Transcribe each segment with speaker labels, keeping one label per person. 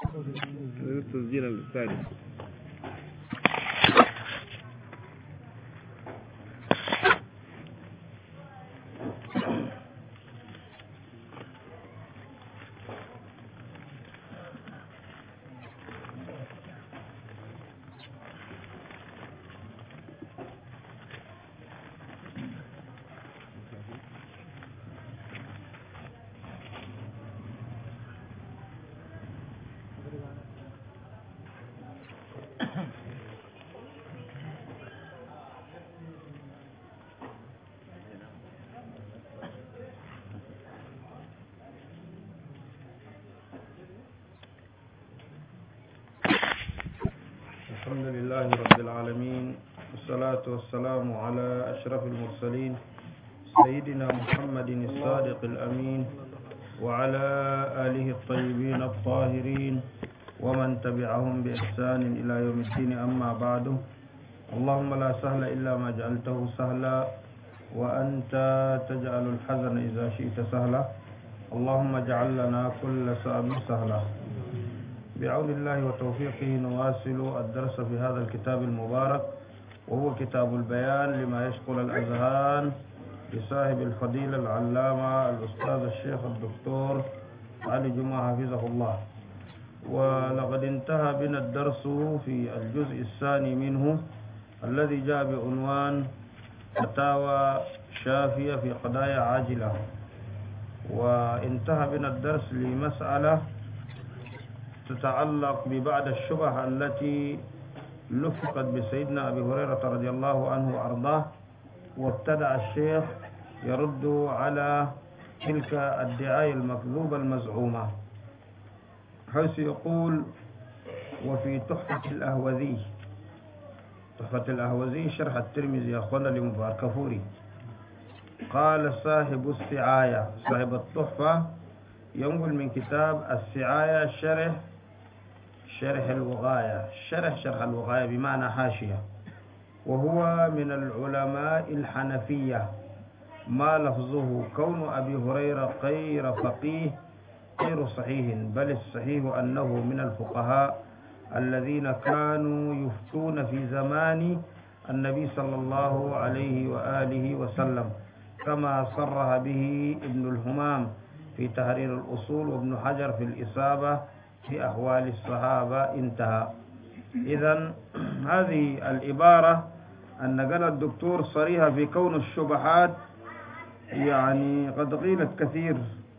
Speaker 1: التسجيل الثاني. الحمد لله رب العالمين، والصلاة والسلام على أشرف المرسلين سيدنا محمد الصادق الأمين وعلى آله الطيبين الطاهرين ومن تبعهم بإحسان إلى يوم الدين. أما بعد، اللهم لا سهل إلا ما جعلته سهلا وأنت تجعل الحزن إذا شئت سهلا. اللهم اجعل لنا كل صعب سهلا. بعون الله وتوفيقه نواصل الدرس في هذا الكتاب المبارك، وهو كتاب البيان لما يشغل الأذهان لصاحب الفضيلة العلامة الأستاذ الشيخ الدكتور علي جمعة حفظه الله. ولقد انتهى بنا الدرس في الجزء الثاني منه الذي جاء بعنوان فتاوى شافية في قضايا عاجلة، وانتهى بنا الدرس لمسألة تتعلق ببعض الشبه التي لفقت بسيدنا أبي هريرة رضي الله عنه وأرضاه، وابتدأ الشيخ يرد على تلك الدعاية المكذوبة المزعومة، حيث يقول: وفي تحفة الأهوذي شرح الترمذي يا أخوانا لمبارك كفوري، قال صاحب السعاية صاحب التحفة ينقل من كتاب السعاية شرح الوغاية بمعنى حاشية، وهو من العلماء الحنفية، ما لفظه كون أبي هريرة غير فقيه غير صحيح، بل الصحيح أنه من الفقهاء الذين كانوا يفتون في زمان النبي صلى الله عليه وآله وسلم، كما صرح به ابن الهمام في تحرير الأصول وابن حجر في الإصابة في أحوال الصحابة. انتهى. إذن هذه العبارة أن قال الدكتور صريحة في كون الشبهات يعني قد قيلت كثير،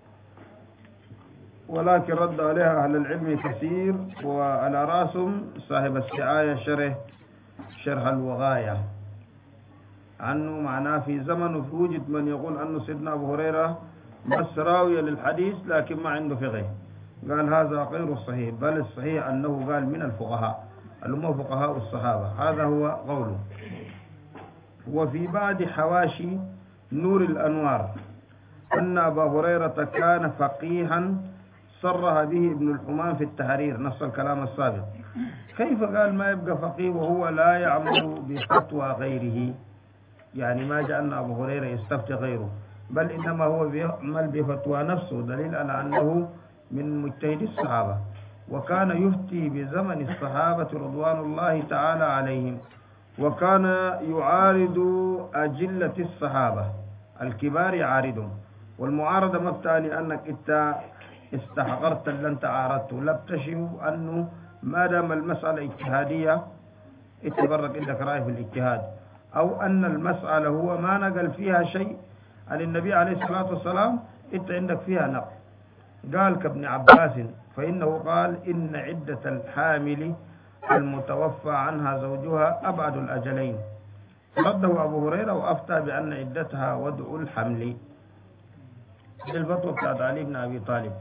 Speaker 1: ولكن رد عليها أهل العلم كثير، وعلى راسهم صاحب السعاية شرح الوغاية، عنه معناه في زمن وجد من يقول أنه سيدنا أبو هريرة بس راوية للحديث لكن ما عنده فقه، قال هذا غير صحيح، بل الصحيح أنه قال من الفقهاء اللي هم فقهاء الصحابة، هذا هو قوله. وفي بعض حواشي نور الأنوار أن أبا هريرة كان فقيها صرح به ابن الحمام في التحرير، نص الكلام السابق. كيف قال ما يبقى فقيه وهو لا يعمل بفتوى غيره؟ يعني ما جعلنا أبو هريرة يستفتي غيره، بل إنما هو بيعمل بفتوى نفسه، دليل على أنه من مجتهد الصحابة، وكان يفتي بزمن الصحابة رضوان الله تعالى عليهم، وكان يعارض أجلة الصحابة الكبار يعارضهم. والمعارضة ما بتعني أنك إنت استحقرت اللي أنت عارضته، لا، بتشعر أنه ما دام المسألة اجتهادية اتبرك عندك رأي في الاجتهاد، أو أن المسألة هو ما نقل فيها شيء عن النبي عليه الصلاة والسلام أنت عندك فيها نقل. قال كابن عباس، فإنه قال: إن عدة الحامل المتوفى عنها زوجها أبعد الأجلين. رده أبو هريرة وأفتى بأن عدتها وضع الحمل، الفتوى بتاعت علي بن أبي طالب.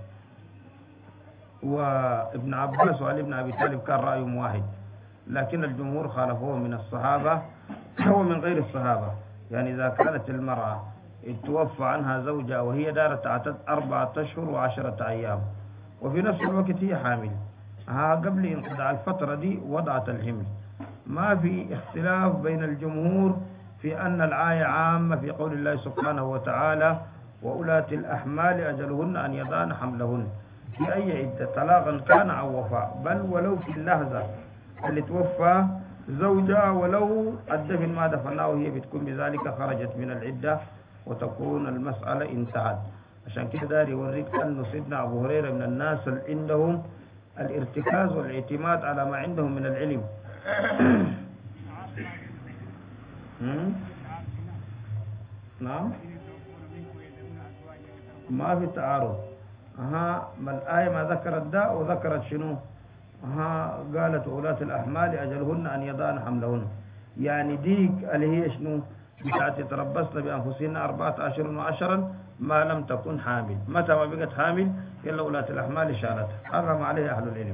Speaker 1: وابن عباس وعلي بن أبي طالب كان رأيهم واحد، لكن الجمهور خالفوه من الصحابة ومن غير الصحابة. يعني إذا كانت المرأة توفى عنها زوجها وهي دارت تعتد 4 أشهر و10 أيام، وفي نفس الوقت هي حامل، قبل انقضاء الفترة دي وضعت الحمل، ما في اختلاف بين الجمهور في أن الآية عامة في قول الله سبحانه وتعالى: وأولاة الأحمال أجلهن أن يضعن حملهن. في أي عدة طلاقا كان أو وفاء، بل ولو في اللحظة اللي توفى زوجها ولو الدفن ما دفناه هي بتكون بذلك خرجت من العدة وتكون المسألة انتهت. عشان كده داري يوريك أن سيدنا أبو هريرة من الناس اللي عندهم الارتكاز والاعتماد على ما عندهم من العلم. نعم ما في تعارض. ما الآية ما ذكرت داء وذكرت شنو؟ قالت ولاة الأحمال أجلهن أن يضعن حملهن، يعني ديك اللي هي شنو؟ بتاعت يتربصن بأنفسهن 4 أشهر و10 ما لم تكن حامل، متى ما بقت حامل إلا ولاة الأحمال شالتها، حرم عليها أهل العلم.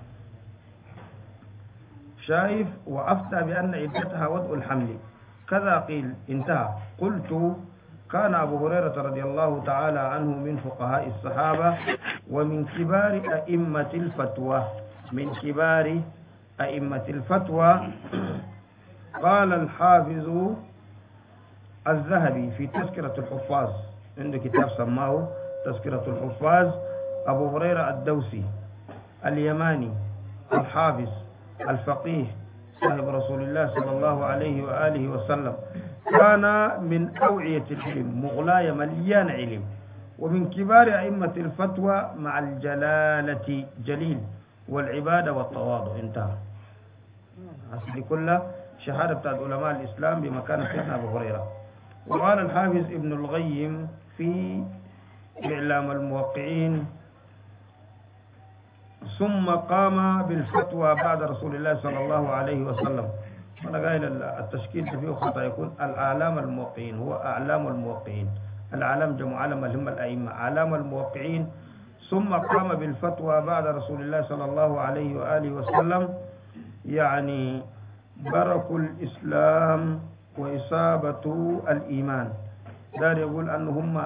Speaker 1: شايف؟ وأفتى بأن عدتها وضع الحمل كذا قيل انتهى. قلت كان أبو هريرة رضي الله تعالى عنه من فقهاء الصحابة ومن كبار أئمة الفتوى، من كبار أئمة الفتوى. قال الحافظ الذهبي في تذكرة الحفاظ، عنده كتاب سماه تذكرة الحفاظ، أبو هريرة الدوسي اليماني الحافظ الفقيه صاحب رسول الله صلى الله عليه وآله وسلم، كان من أوعية العلم، مغلاية مليان علم، ومن كبار أئمة الفتوى مع الجلالة جليل والعبادة والتواضع. انتهى. هذه كلها شهادة بتاعت علماء الإسلام بمكان سيدنا أبو هريرة. وقال الحافظ ابن القيم في إعلام الموقعين: ثم قام بالفتوى بعد رسول الله صلى الله عليه وسلم. أنا قايل التشكيل فيه خطأ، يكون الأعلام الموقعين، هو أعلام الموقعين، العالم جمع علم هم الأئمة، أعلام الموقعين. ثم قام بالفتوى بعد رسول الله صلى الله عليه وآله وسلم، يعني برك الإسلام وإصابة الإيمان. دار يقول أنه هم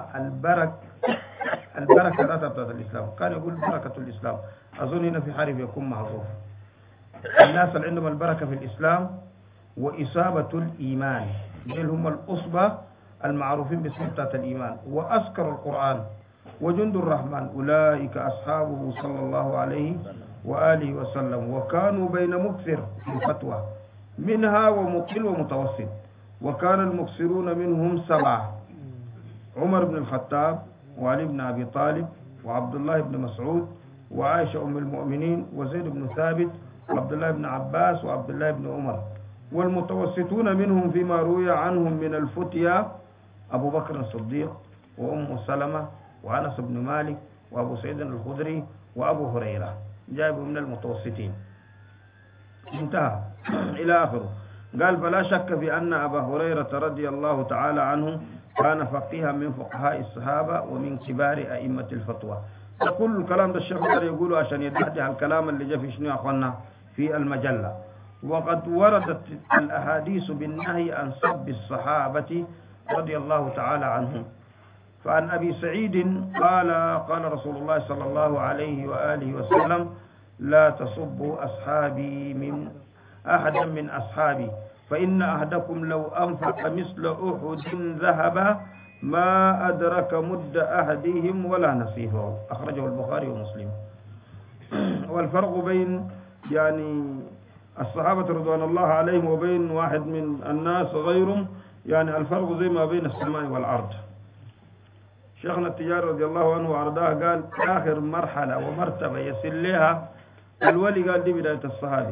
Speaker 1: البركة لا تبتدأ الإسلام، كان يقول بركة الإسلام، أظن هنا في حرف يكون محذوف. الناس اللي عندهم البركة في الإسلام وإصابة الإيمان، دول هم الأصبة المعروفين باسم بتاعت الإيمان، وأذكر القرآن وجند الرحمن أولئك أصحابه صلى الله عليه وآله وسلم، وكانوا بين مكثر في الفتوى منها ومقل ومتوسط، وكان المكثرون منهم 7: عمر بن الخطاب، وعلي بن أبي طالب، وعبد الله بن مسعود، وعائشة أم المؤمنين، وزيد بن ثابت، وعبد الله بن عباس، وعبد الله بن عمر. والمتوسطون منهم فيما روي عنهم من الفتيا أبو بكر الصديق، وأم سلمة، وأنس بن مالك، وأبو سعيد الخدري، وأبو هريرة، جايبوا من المتوسطين. انتهى إلى آخره. قال: فلا شك في أن أبا هريرة رضي الله تعالى عنه كان فقيها من فقهاء الصحابة ومن كبار أئمة الفتوى. كل الكلام ده الشيخ يقوله عشان يدحدح الكلام اللي جاء في شنو يا أخوانا في المجلة. وقد وردت الأحاديث بالنهي عن سب الصحابة رضي الله تعالى عنهم. فعن أبي سعيد قال رسول الله صلى الله عليه وآله وسلم: لا تصبوا أصحابي من أحدا من أصحابي، فإن أحدكم لو أنفق مثل أحد ذهبا ما أدرك مد أحدهم ولا نصيفه. أخرجه البخاري ومسلم. والفرق بين يعني الصحابة رضوان الله عليهم وبين واحد من الناس غيرهم، يعني الفرق زي ما بين السماء والأرض. شيخنا التجاري رضي الله عنه وأرضاه قال: آخر مرحلة ومرتبة يصل لها الولي، قال دي بداية الصحابي،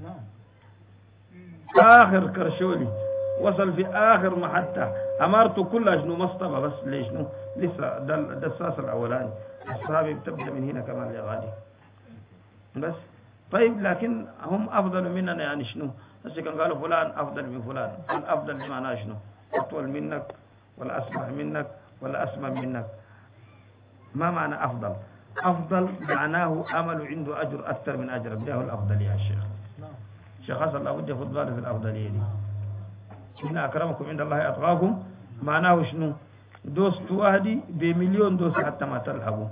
Speaker 1: آخر كرشولي وصل في آخر محطة، أمارته كلها شنو مصطبة، بس ليش نو لسه ده الدساس الأولاني. الصحابي بتبدأ من هنا كمان لغادي بس. طيب لكن هم أفضل مننا، يعني شنو؟ بس كان قالوا فلان أفضل من فلان، الأفضل بمعنى شنو؟ أطول منك ولا أسمع منك ولا أسمع منك. ما معنى أفضل؟ أفضل معناه أمل عنده أجر أكثر من أجرك، ده هو الأفضلية يا شيخ. شيخ حسن لابد ياخذ باله في الأفضلية دي. إن أكرمكم عند الله أتقاكم، معناه شنو؟ دوست واحدي بمليون دوس حتى ما تلحقوا،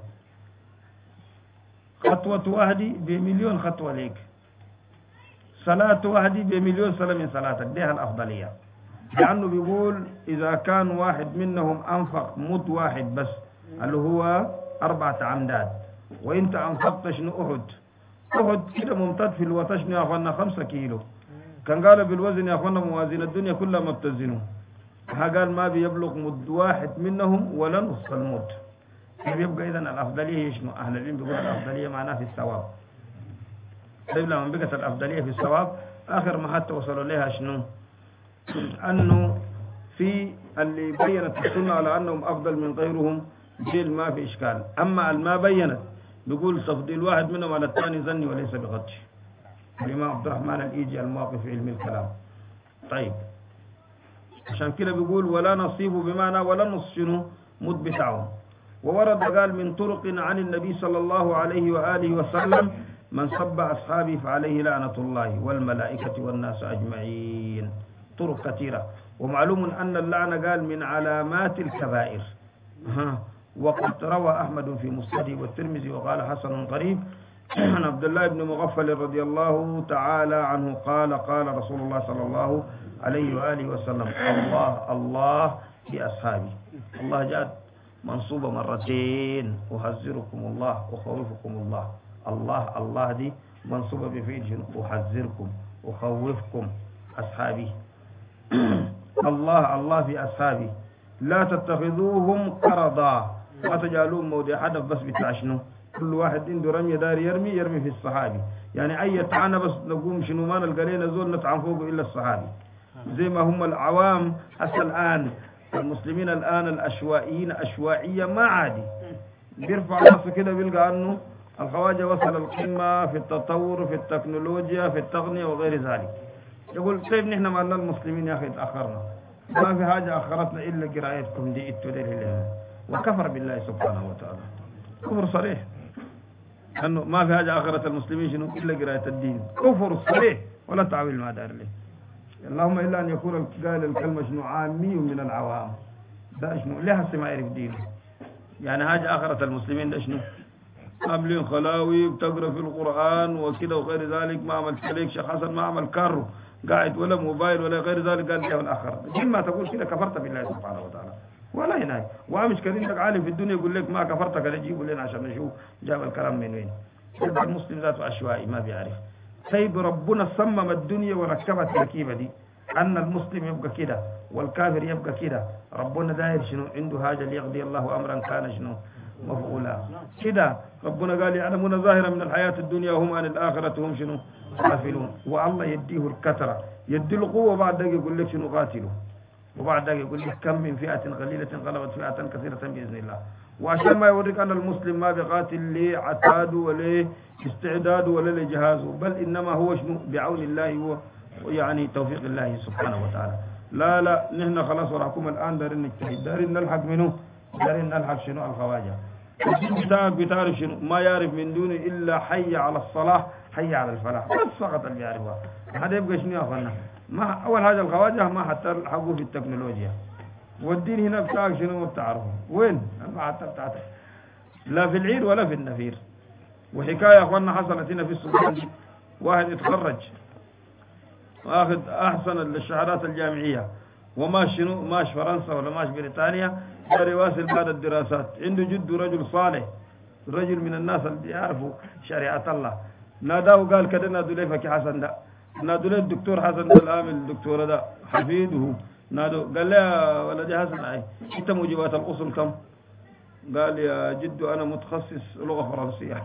Speaker 1: خطوة واحدي بمليون خطوة ليك، صلاة واحدي بمليون صلاة من صلاتك، دي الأفضلية. لأنه بيقول إذا كان واحد منهم أنفق مد واحد بس اللي هو 4 أمداد، وانت انفقت شنو أحد كده ممتد في الوطن شنو يا أخوانا 5 كيلو. كان قال بالوزن يا أخوانا موازين الدنيا كلها ما بتزنوا. قال ما بيبلغ مد واحد منهم ولا نصف المد. يبقى إذن الأفضلية شنو؟ أهل العلم بيقول الأفضلية معناها في الثواب. طيب لما بقت الأفضلية في الثواب آخر ما حتى وصلوا لها شنو؟ أنه في اللي بينت السنة على أنهم أفضل من غيرهم ديل ما في إشكال. أما الما بينت بيقول تفضيل واحد منهم على الثاني ظني وليس بغش. الإمام عبد الرحمن الإيجي المواقف في علم الكلام. طيب عشان كده بيقول ولا نصيب بمعنى ولا نص شنو مد بتاعهم. وورد قال من طرق عن النبي صلى الله عليه وآله وسلم من سب أصحابي فعليه لعنة الله والملائكة والناس أجمعين. طرق كثيرة. ومعلوم أن اللعنة قال من علامات الكبائر. وقد روى أحمد في مسنده والترمذي وقال حسن قريب عن عبد الله بن مغفل رضي الله تعالى عنه قال قال رسول الله صلى الله عليه وآله وسلم الله الله في أصحابي. الله جاءت منصوبة مرتين أحذركم الله أخوفكم الله. الله الله دي منصوبة بفعل أحذركم أخوفكم أصحابي. الله الله في أصحابي لا تتخذوهم قرضا ما تجعلوهم موضع حدث بس بتاع شنو كل واحد عنده رمية دار يرمي في الصحابي. يعني أي تعانى بس نقوم شنو ما نلقى لنا زول نطعن فوقه إلا الصحابي. زي ما هم العوام هسه الآن المسلمين الآن الأشوائيين أشوائية ما عادي بيرفع راسه كده بيلقى أنه الخواجة وصل القمة في التطور في التكنولوجيا في التقنية وغير ذلك. يقول طيب نحن مالنا المسلمين يا أخي تأخرنا ما في حاجة أخرتنا إلا قراءتكم دي التدري. وكفر بالله سبحانه وتعالى كفر صريح أنه ما في حاجة أخرت المسلمين شنو إلا قراءة الدين. كفر صريح ولا تعويل ما دار له. اللهم إلا أن يكون قال الكلمة شنو عامي من العوام ده شنو لها ما يعرف دينه. يعني حاجة أخرت المسلمين ده شنو عاملين خلاوي بتقرأ في القرآن وكده وغير ذلك ما عمل تليك شيخ حسن ما عمل كارو قاعد ولا موبايل ولا غير ذلك قال له الآخر. ما تقول كده كفرت بالله سبحانه وتعالى ولا هناك. ومش كريم لك عالم في الدنيا يقول لك ما كفرت كده جيبوا لنا عشان نشوف جاب الكلام من وين. المسلم ذاته عشوائي ما بيعرف. طيب ربنا صمم الدنيا وركب التركيبة دي أن المسلم يبقى كده والكافر يبقى كده. ربنا داير شنو عنده حاجة ليقضي الله أمرا كان شنو مفعولا كده. ربنا قال يعلمون ظاهرا من الحياة الدنيا وهم عن الآخرة هم شنو غافلون. والله يديه الكثرة يدي القوة بعد ذلك يقول لك شنو قاتلوا وبعد ذلك يقول لك كم من فئة قليلة غلبت فئة كثيرة بإذن الله. وعشان ما يوريك أن المسلم ما بقاتل ليه عتاده ولا استعداده ولا لجهازه بل إنما هو شنو بعون الله ويعني توفيق الله سبحانه وتعالى. لا نحن خلاص وراكم الآن دارين نجتهد دارين نلحق منه دارين نلحق شنو الخواجة. بتاعك بتعرف شنو ما يعرف من دونه إلا حي على الصلاة حي على الفلاح بس فقط اللي يعرفها. هذا يبقى شنو يا أخوانا ما أول حاجة الخواجة ما حتى حقه في التكنولوجيا والدين هنا بتاعك شنو ما بتعرفه وين ما حتى بتاعتك لا في العيد ولا في النفير. وحكاية يا أخوانا حصلت هنا في السودان واحد يتخرج واخذ أحسن الشهادات الجامعية وماش شنو ماش فرنسا ولا ماش بريطانيا دار يواصل بعد الدراسات. عنده جد رجل صالح رجل من الناس اللي يعرفوا شريعة الله. ناداه وقال كده نادوا لي فكي حسن ده نادوا لي الدكتور حسن ده العامل الدكتور ده حفيده نادوا قال لي يا ولدي حسن أي أنت موجبات الأصل كم؟ قال يا جد أنا متخصص لغة فرنسية.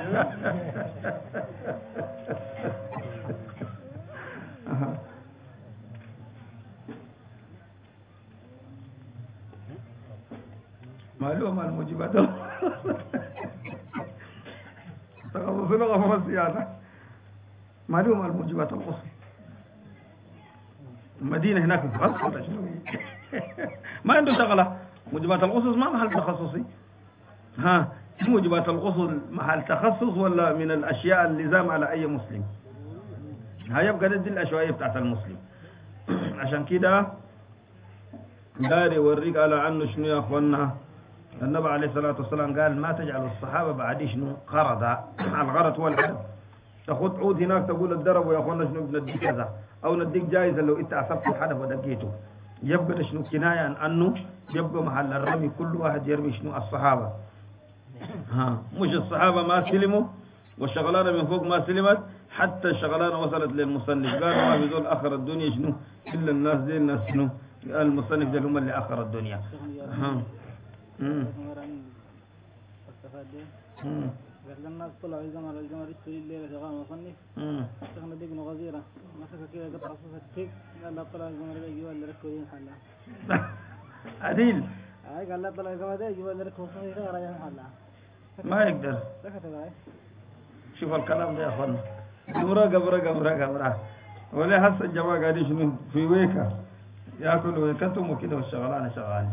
Speaker 1: معلومة الموجبات تخصص لغة فرنسية معلومة الموجبات الأصل المدينة هناك في فرنسا ما عنده شغلة موجبات الأصل ما محل تخصصي. موجبات الأصل محل تخصص ولا من الأشياء اللزام على أي مسلم. هيبقى دي الأشياء بتاعت المسلم. عشان كده داري يوريك على عنه شنو يا أخوانا النبي عليه الصلاة والسلام قال ما تجعل الصحابة بعد شنو قرضا. الغرض هو الحرب تاخذ عود هناك تقول الضرب يا أخوانا شنو بنديك كذا أو نديك جائزة لو أنت أصبت الحدث ودقيته. يبقى شنو كناية عن أنه يبقى محل الرمي كل واحد يرمي شنو الصحابة ها مش الصحابة ما سلموا والشغلانة من فوق ما سلمت، حتى الشغلانة وصلت للمصنف قالوا ما في ذول آخر الدنيا شنو إلا الناس دي الناس شنو المصنف ده هم اللي آخر الدنيا. ها
Speaker 2: قال الناس طلعوا القمر يشتري الليلة شغال مصنف شغلنا دقن غزيرة مسك كذا قطع صوص التيك قال لا طلع القمر ده يجوا اللي ركوا حلا
Speaker 1: عديل
Speaker 2: قال لا طلع القمر ده يجوا اللي ركوا صوص رجع حلا
Speaker 1: ما يقدر. شوف الكلام ده يا اخوانا مراقب ولا حس الجماعة قاعدين شنو في ويكا ياكلوا ويكتم وكده والشغلانة شغالة.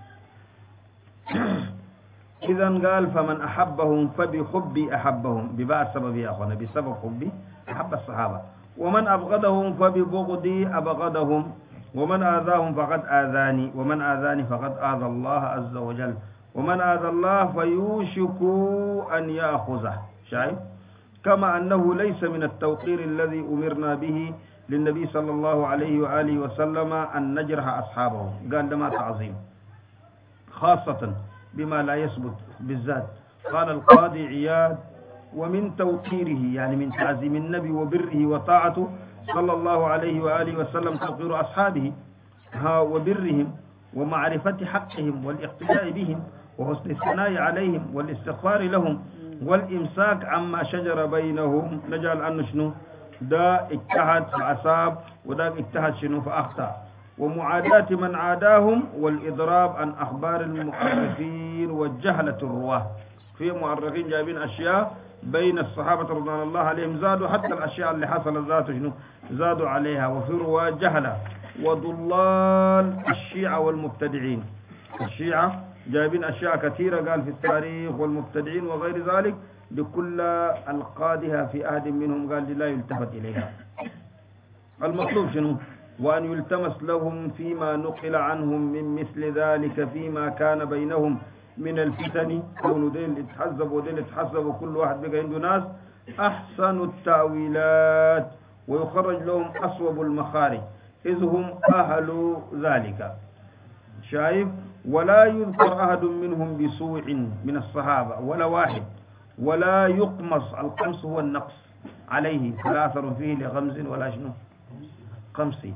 Speaker 1: إذن قال فمن أحبهم فبحبي أحبهم بباع سبب يا أخوانا بسبب حبي أحب الصحابة، ومن أبغضهم فببغضي أبغضهم، ومن آذاهم فقد آذاني، ومن آذاني فقد آذى الله عز وجل، ومن آذى الله فيوشك أن يأخذه. شايف؟ كما أنه ليس من التوقير الذي أمرنا به للنبي صلى الله عليه وآله وسلم أن نجرح أصحابه، قال لما تعظيم خاصة بما لا يثبت بالذات. قال القاضي عياد ومن توقيره يعني من تعظيم النبي وبره وطاعته صلى الله عليه وآله وسلم توقير أصحابه وبرهم ومعرفة حقهم والاقتداء بهم وحسن الثناء عليهم والاستغفار لهم والإمساك عما شجر بينهم. نجعل أنه شنو ده اجتهد فأصاب وده اجتهد شنو فأخطأ، ومعاداة من عاداهم والإضراب عن أخبار المؤرخين والجهلة الرواه. في مؤرخين جايبين أشياء بين الصحابة رضوان الله عليهم زادوا حتى الأشياء اللي حصلت ذاته شنو زادوا عليها، وفي رواه جهلة وضلال الشيعة والمبتدعين. الشيعة جايبين أشياء كثيرة قال في التاريخ والمبتدعين وغير ذلك لكل القادها في أحد منهم قال لا يلتفت إليها. المطلوب شنو وأن يلتمس لهم فيما نقل عنهم من مثل ذلك فيما كان بينهم من الفتن، كونوا دين يتحزب ودين يتحزب وكل واحد بقى عنده ناس أحسن التأويلات ويخرج لهم أصوب المخارج إذ هم أهل ذلك. شايف؟ ولا يذكر أحد منهم بسوء من الصحابة ولا واحد، ولا يقمص القمص هو النقص عليه فلا أثر فيه لغمز ولا شنو قمصي،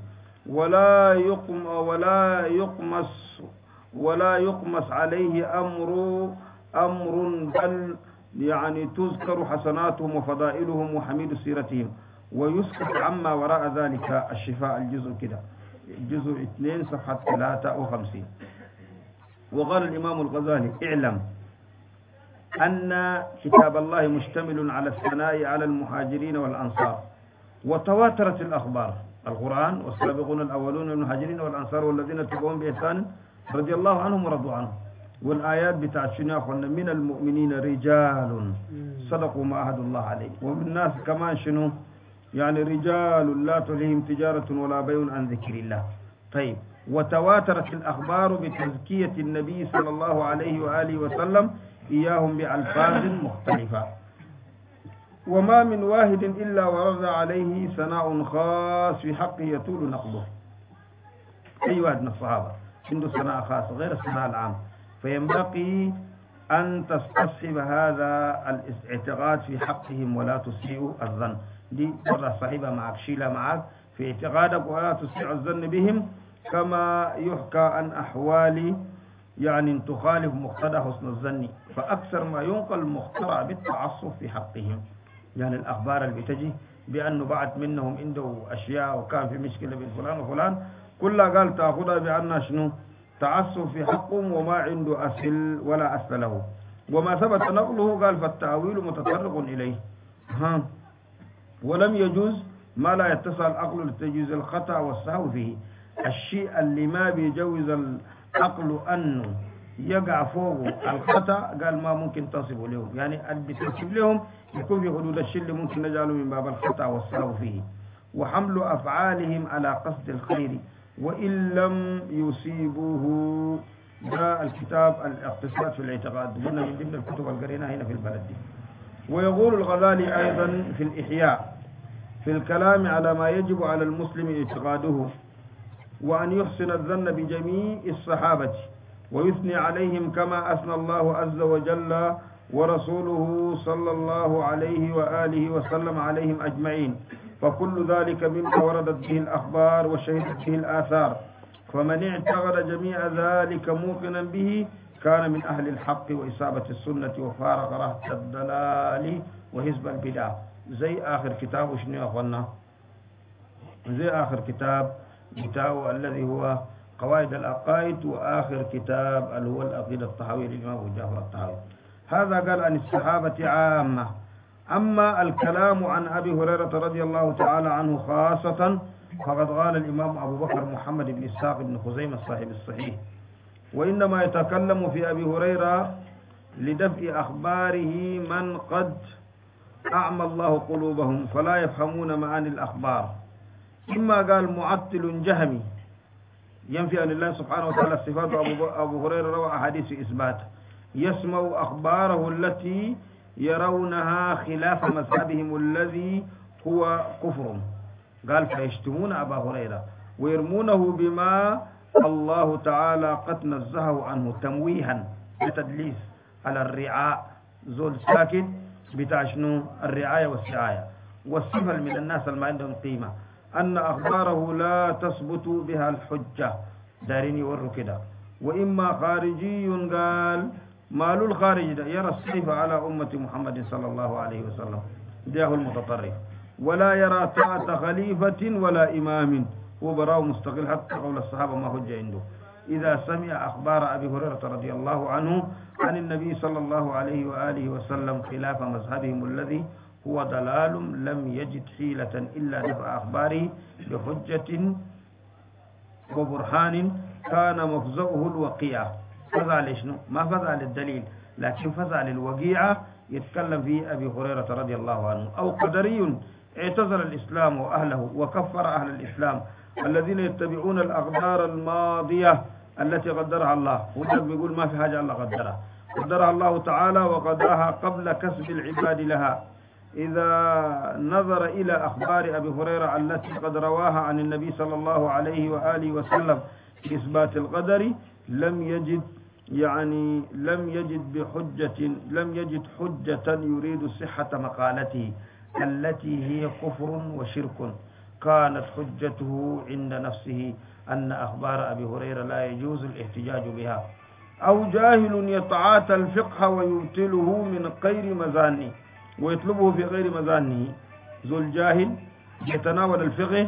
Speaker 1: ولا يقمص عليه أمر بل يعني تذكر حسناتهم وفضائلهم وحميد سيرتهم ويسكت عما وراء ذلك. الشفاء الجزء كده الجزء 2 صفحة 53. وقال الإمام الغزالي اعلم أن كتاب الله مشتمل على الثناء على المهاجرين والأنصار، وتواترت الأخبار القرآن والسابقون الأولون من المهاجرين والأنصار والذين اتبعوهم بإحسان رضي الله عنهم ورضوا عنه، والآيات بتاعت شنو أخوانا من المؤمنين رجال صدقوا ما عهد الله عليه، ومن الناس كمان شنو يعني رجال لا تلهيهم تجارة ولا بيع عن ذكر الله. طيب وتواترت الأخبار بتزكية النبي صلى الله عليه وآله وسلم إياهم بألفاظ مختلفة، وما من واحد إلا ورد عليه ثناء خاص في حقه يطول نقله. أي واحد من الصحابة عنده ثناء خاص غير الثناء العام، فينبغي أن تستصحب هذا الاعتقاد في حقهم ولا تسيء الظن. دي مرة صاحبها معك شيلها معك في اعتقادك ولا تسيء الظن بهم، كما يحكى عن أحوال يعني تخالف مقتضى حسن الظن، فأكثر ما ينقل مخترع بالتعصب في حقهم. يعني الأخبار اللي بتجي بأنه بعد منهم عنده أشياء وكان في مشكلة بين فلان وفلان كلها قال تأخذها بأنها شنو تعصب في حقهم وما عنده أصل ولا أصل له، وما ثبت نقله قال فالتأويل متطرق إليه. ولم يجوز ما لا يتصل العقل لتجويز الخطأ والسهو فيه. الشيء اللي ما بيجوز العقل أنه يقع فوق الخطأ قال ما ممكن تصب لهم، يعني اللي بتنسب لهم يكون في حدود الشيء اللي ممكن نجعله من باب الخطأ والسهو فيه، وحمل أفعالهم على قصد الخير وإن لم يصيبوه. ده الكتاب الاقتصاد في الاعتقاد قلنا من ضمن الكتب القرينة هنا في البلد دي. ويقول الغزالي أيضا في الإحياء في الكلام على ما يجب على المسلم اعتقاده وأن يحسن الظن بجميع الصحابة ويثني عليهم كما أثنى الله عز وجل ورسوله صلى الله عليه وآله وسلم عليهم أجمعين، فكل ذلك مما وردت به الأخبار وشهدت به الآثار، فمن اعتقد جميع ذلك موقنا به كان من أهل الحق وإصابة السنة وفارق رهط الضلال وحزب البدع. زي آخر كتاب وشنو يا أخوانا؟ زي آخر كتاب بتاعه الذي هو قواعد العقائد، وآخر كتاب اللي هو العقيدة الطحاوية للإمام أبو جعفر الطحاوي. هذا قال عن الصحابة عامة. أما الكلام عن أبي هريرة رضي الله تعالى عنه خاصة فقد قال الإمام أبو بكر محمد بن إسحاق بن خزيمة صاحب الصحيح: وإنما يتكلم في أبي هريرة لدفع أخباره من قد أعمى الله قلوبهم فلا يفهمون معاني الأخبار. إما قال معطل جهمي ينفي عن الله سبحانه وتعالى الصفات، أبو هريرة روى أحاديث إثبات، يسمع أخباره التي يرونها خلاف مذهبهم الذي هو كفر، قال فيشتمون أبا هريرة ويرمونه بما الله تعالى قد نزهه عنه تمويها بتدليس على الرعاء، زول ساكت بتاع شنو الرعاية والسعاية والصفة من الناس اللي ما عندهم قيمة، أن أخباره لا تثبت بها الحجة، دارين يوروا كده. وإما خارجي قال مال الخارج يرى السيف على أمة محمد صلى الله عليه وسلم، ده المتطرف، ولا يرى طاعة خليفة ولا إمام، هو براء مستقل حتى قول الصحابة ما حجة عنده. إذا سمع أخبار أبي هريرة رضي الله عنه عن النبي صلى الله عليه وآله وسلم خلاف مذهبهم الذي هو ضلال لم يجد حيلة إلا دفع أخباره بحجة وبرهان كان مفزعه الوقيعة. فزع لشنو؟ ما فزع للدليل لكن فزع للوقيعة يتكلم فيه أبي هريرة رضي الله عنه. أو قدري اعتزل الإسلام وأهله وكفر أهل الإسلام الذين يتبعون الأقدار الماضية التي قدرها الله، وده بيقول ما في حاجة الله قدرها الله تعالى وقدرها قبل كسب العباد لها. إذا نظر إلى أخبار أبي هريرة التي قد رواها عن النبي صلى الله عليه وآله وسلم في إثبات القدر لم يجد حجة يريد صحة مقالته التي هي كفر وشرك. كانت حجته عند نفسه أن أخبار أبي هريرة لا يجوز الاحتجاج بها. أو جاهل يتعاطى الفقه ويبتله من غير مزانه ويطلبه في غير مزانه، ذو الجاهل يتناول الفقه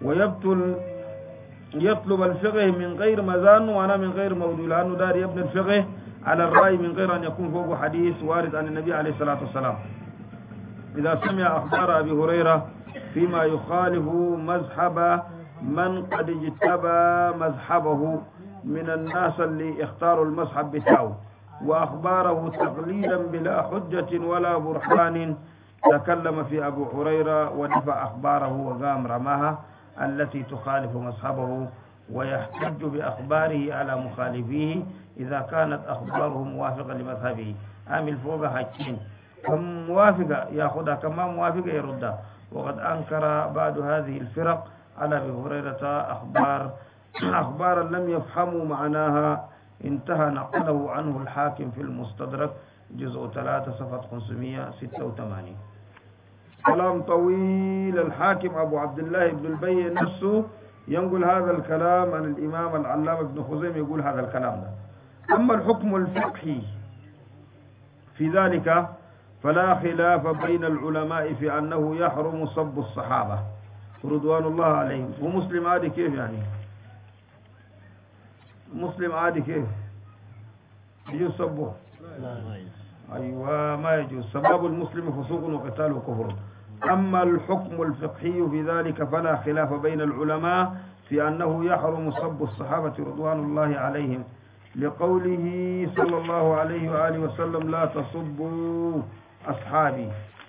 Speaker 1: يطلب الفقه من غير مزانه وأنا من غير موضوع، لأنه دار يبني الفقه على الرأي من غير أن يكون فوق حديث وارد عن النبي عليه الصلاة والسلام. إذا سمع أخبار أبي هريرة فيما يخالف مذهب من قد اجتبى مذهبه من الناس اللي اختاروا المذهب بتاعه وأخباره تقليدا بلا حجة ولا برهان، تكلم في أبو هريرة ودفع أخباره وقام رماها التي تخالف مذهبه ويحتج بأخباره على مخالفيه إذا كانت أخباره موافقة لمذهبه. عامل فوق حاجتين، كم موافقة يأخذها كما موافقة يردها. وقد أنكر بعض هذه الفرق على أبي هريرة أخبارا لم يفهموا معناها، انتهى نقله عنه الحاكم في المستدرك جزء 3 صفحة 586. كلام طويل. الحاكم أبو عبد الله بن البي نفسه ينقل هذا الكلام عن الإمام العلامة ابن خزيمة يقول هذا الكلام ده. أما الحكم الفقهي في ذلك فلا خلاف بين العلماء في أنه يحرم سب الصحابة رضوان الله عليهم. ومسلم عادي كيف يعني؟ مسلم عادي كيف يجوز سبه؟ أيوة ما يجوز. سباب المسلم فسوق وقتاله كفر. أما الحكم الفقهي في ذلك فلا خلاف بين العلماء في أنه يحرم سب الصحابة رضوان الله عليهم لقوله صلى الله عليه وآله وسلم لا تصبوا أصحابي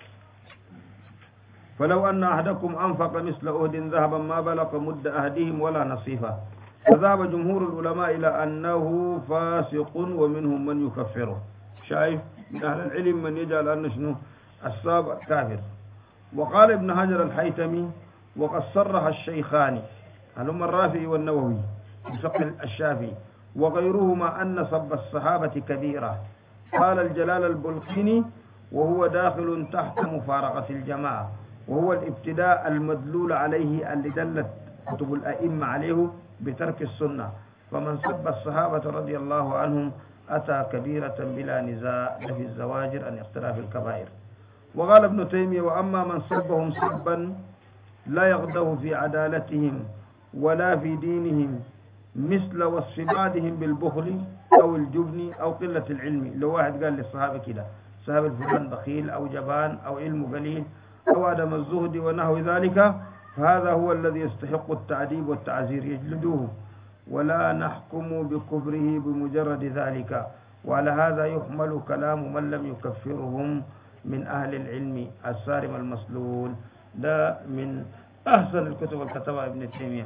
Speaker 1: فلو أن أحدكم أنفق مثل أهد ذهبا ما بلغ مد أهدهم ولا نصيفا. فذهب جمهور العلماء إلى أنه فاسق ومنهم من يكفره. شايف من أهل العلم من يجعل أن شنو السابق كافر. وقال ابن حجر الحيتمي وقد صرح الشيخان هلما الرافعي والنووي بفقه الشافعي وغيرهما أن سب الصحابة كبيرة قال الجلال البلقيني وهو داخل تحت مفارقة الجماعة، وهو الابتداء المدلول عليه اللي دلت كتب الأئمة عليه بترك السنة، فمن سب الصحابة رضي الله عنهم أتى كبيرة بلا نزاع في الزواجر عن اقتراف الكبائر. وقال ابن تيمية وأما من سبهم سبا لا يغده في عدالتهم ولا في دينهم مثل وصف بعضهم بالبخل أو الجبن أو قلة العلم. لو واحد قال للصحابة كده صحابة فلان بخيل أو جبان أو علم قليل أو عدم الزهد ونحو ذلك، فهذا هو الذي يستحق التعذيب والتعزير، يجلدوه ولا نحكم بكفره بمجرد ذلك. وعلى هذا يحمل كلام من لم يكفرهم من أهل العلم السارم المسلول. ده من أحسن الكتب اللي كتبها ابن تيمية.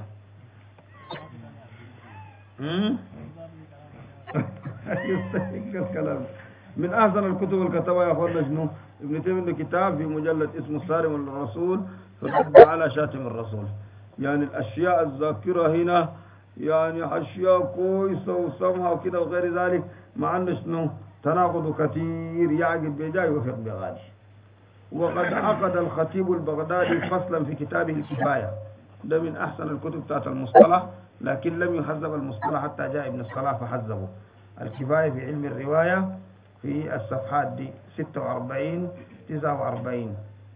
Speaker 1: يستحق الكلام. من أحسن الكتب اللي كتبها يا أخوانا شنو؟ ابن تيمية كتاب في مجلد اسمه السارم للرسول فرد على شاتم الرسول. يعني الأشياء الذاكرة هنا يعني أشياء كويسة وسمها وكده وغير ذلك، مع أنه شنو تناقض كثير يعقد بجاي وفق بغادي. وقد عقد الخطيب البغدادي فصلا في كتابه الكفاية، ده من أحسن الكتب بتاعت المصطلح، لكن لم يحذب المصطلح حتى جاء ابن الصلاح فحذبه. الكفاية في علم الرواية في الصفحات دي 46 49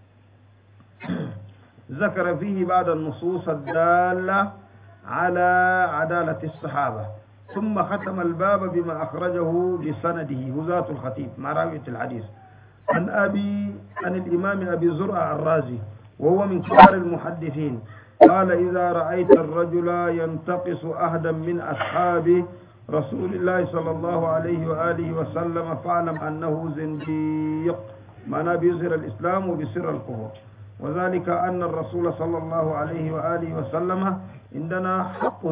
Speaker 1: ذكر فيه بعض النصوص الدالة على عدالة الصحابة، ثم ختم الباب بما أخرجه بسنده وذات الخطيب مع راوية الحديث عن الإمام أبي زرع الرازي وهو من كبار المحدثين قال: إذا رأيت الرجل ينتقص أحدا من أصحاب رسول الله صلى الله عليه وآله وسلم فاعلم أنه زنديق، معناه بيظهر الإسلام وبسر الكفر، وذلك أن الرسول صلى الله عليه وآله وسلم عندنا حق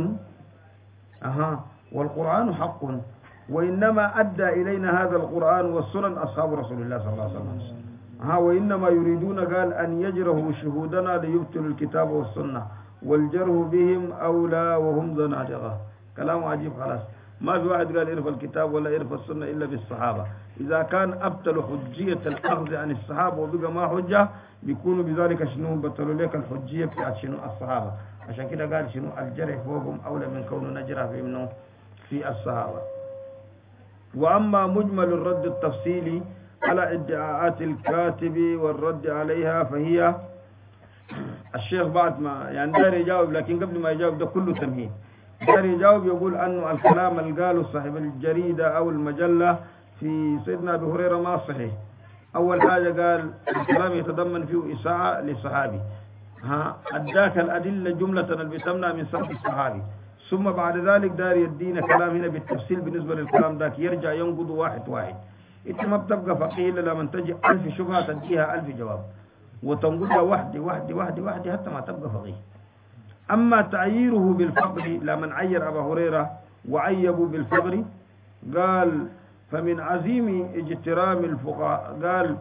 Speaker 1: والقرآن حق، وإنما أدى إلينا هذا القرآن والسنن أصحاب رسول الله صلى الله عليه وسلم. وإنما يريدون قال أن يجرهوا شهودنا ليبتلوا الكتاب والسنة والجره بهم أولى وهم زنادقة. كلام عجيب خلاص. ما في واحد قال يعرف الكتاب ولا يعرف السنة إلا بالصحابة. إذا كان أبتلوا حجية الأخذ عن الصحابة وبقى ما حجة بيكونوا بذلك شنو بطلوا لك الحجية بتاعت شنو الصحابة. عشان كده قال شنو الجرح فوقهم أولى من كونه نجرح في منه في الصحابة. وأما مجمل الرد التفصيلي على ادعاءات الكاتب والرد عليها فهي الشيخ بعد ما يعني داير يجاوب، لكن قبل ما يجاوب ده كله تمهيد. داير يجاوب يقول أنه الكلام اللي قاله صاحب الجريدة أو المجلة في سيدنا أبي هريرة ما صحيح. أول حاجة قال الكلام يتضمن فيه إساءة للصحابي، أداك الأدلة جملة اللي بتمنع من سب الصحابي، ثم بعد ذلك داير يدينا كلام هنا بالتفصيل بالنسبة للكلام ذاك يرجع ينقض واحد واحد. انت ما بتبقى فقيه الا لما تجي 1000 شبهه تديها 1000 جواب وتنقضها واحده حتى ما تبقى فقيه. اما تعييره بالفقر لمن عير ابا هريره وعيبوا بالفقر قال فمن عظيم احترام الفقراء، قال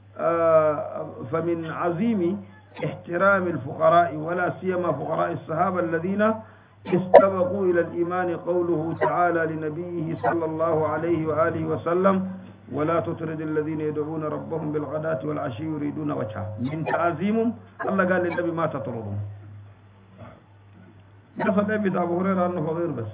Speaker 1: فمن عظيم احترام الفقراء ولا سيما فقراء الصحابه الذين استبقوا الى الايمان قوله تعالى لنبيه صلى الله عليه واله وسلم: ولا تطرد الذين يدعون ربهم بالغداة والعشي يريدون وجهه. من تعظيمهم الله قال للنبي ما تطردهم. نفت ابي ابو هريره انه فقير بس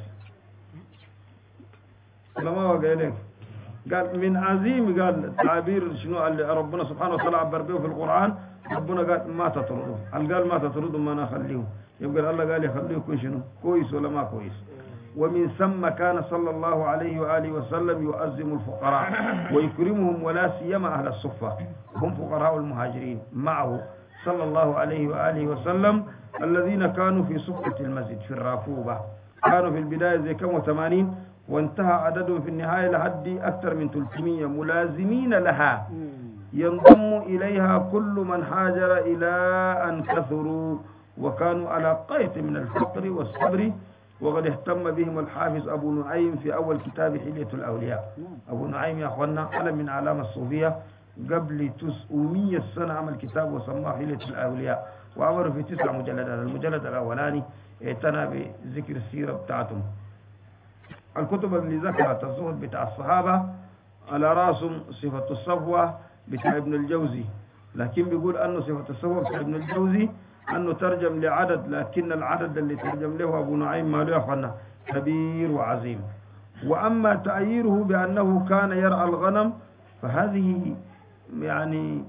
Speaker 1: لما هو قال لك قال من عظيم قال تعبير شنو اللي ربنا سبحانه وتعالى عبر به في القرآن. ربنا قال ما تطردهم، قال ما تطردهم ما نخليهم، يبقى الله قال يخليه يكون شنو كويس ولا ما كويس. ومن ثم كان صلى الله عليه وآله وسلم يؤزم الفقراء ويكرمهم ولا سيما أهل الصفة هم فقراء المهاجرين معه صلى الله عليه وآله وسلم الذين كانوا في صفة المسجد في الرافوبة، كانوا في البداية زي كم 80 وانتهى عددهم في النهاية لحد أكثر من 300 ملازمين لها ينضم إليها كل من هاجر إلى أن كثروا وكانوا على قيد من الفقر والصبر. وقد اهتم بهم الحافظ أبو نعيم في أول كتاب حلية الأولياء. أبو نعيم يا أخوانا علم من علامة الصوفية قبل 900 سنة عمل كتاب وسماه حلية الأولياء وعمله في 9 مجلدات. المجلد الأولاني اعتنى بذكر السيرة بتاعتهم. الكتب اللي ذكرت الزهد بتاع الصحابة على راسهم صفة الصفوة بتاع ابن الجوزي، لكن بيقول أنه صفة الصفوة بتاع ابن الجوزي أنه ترجم لعدد، لكن العدد اللي ترجم له أبو نعيم ما له أخوانا كبير وعظيم. وأما تأييره بأنه كان يرعى الغنم فهذه يعني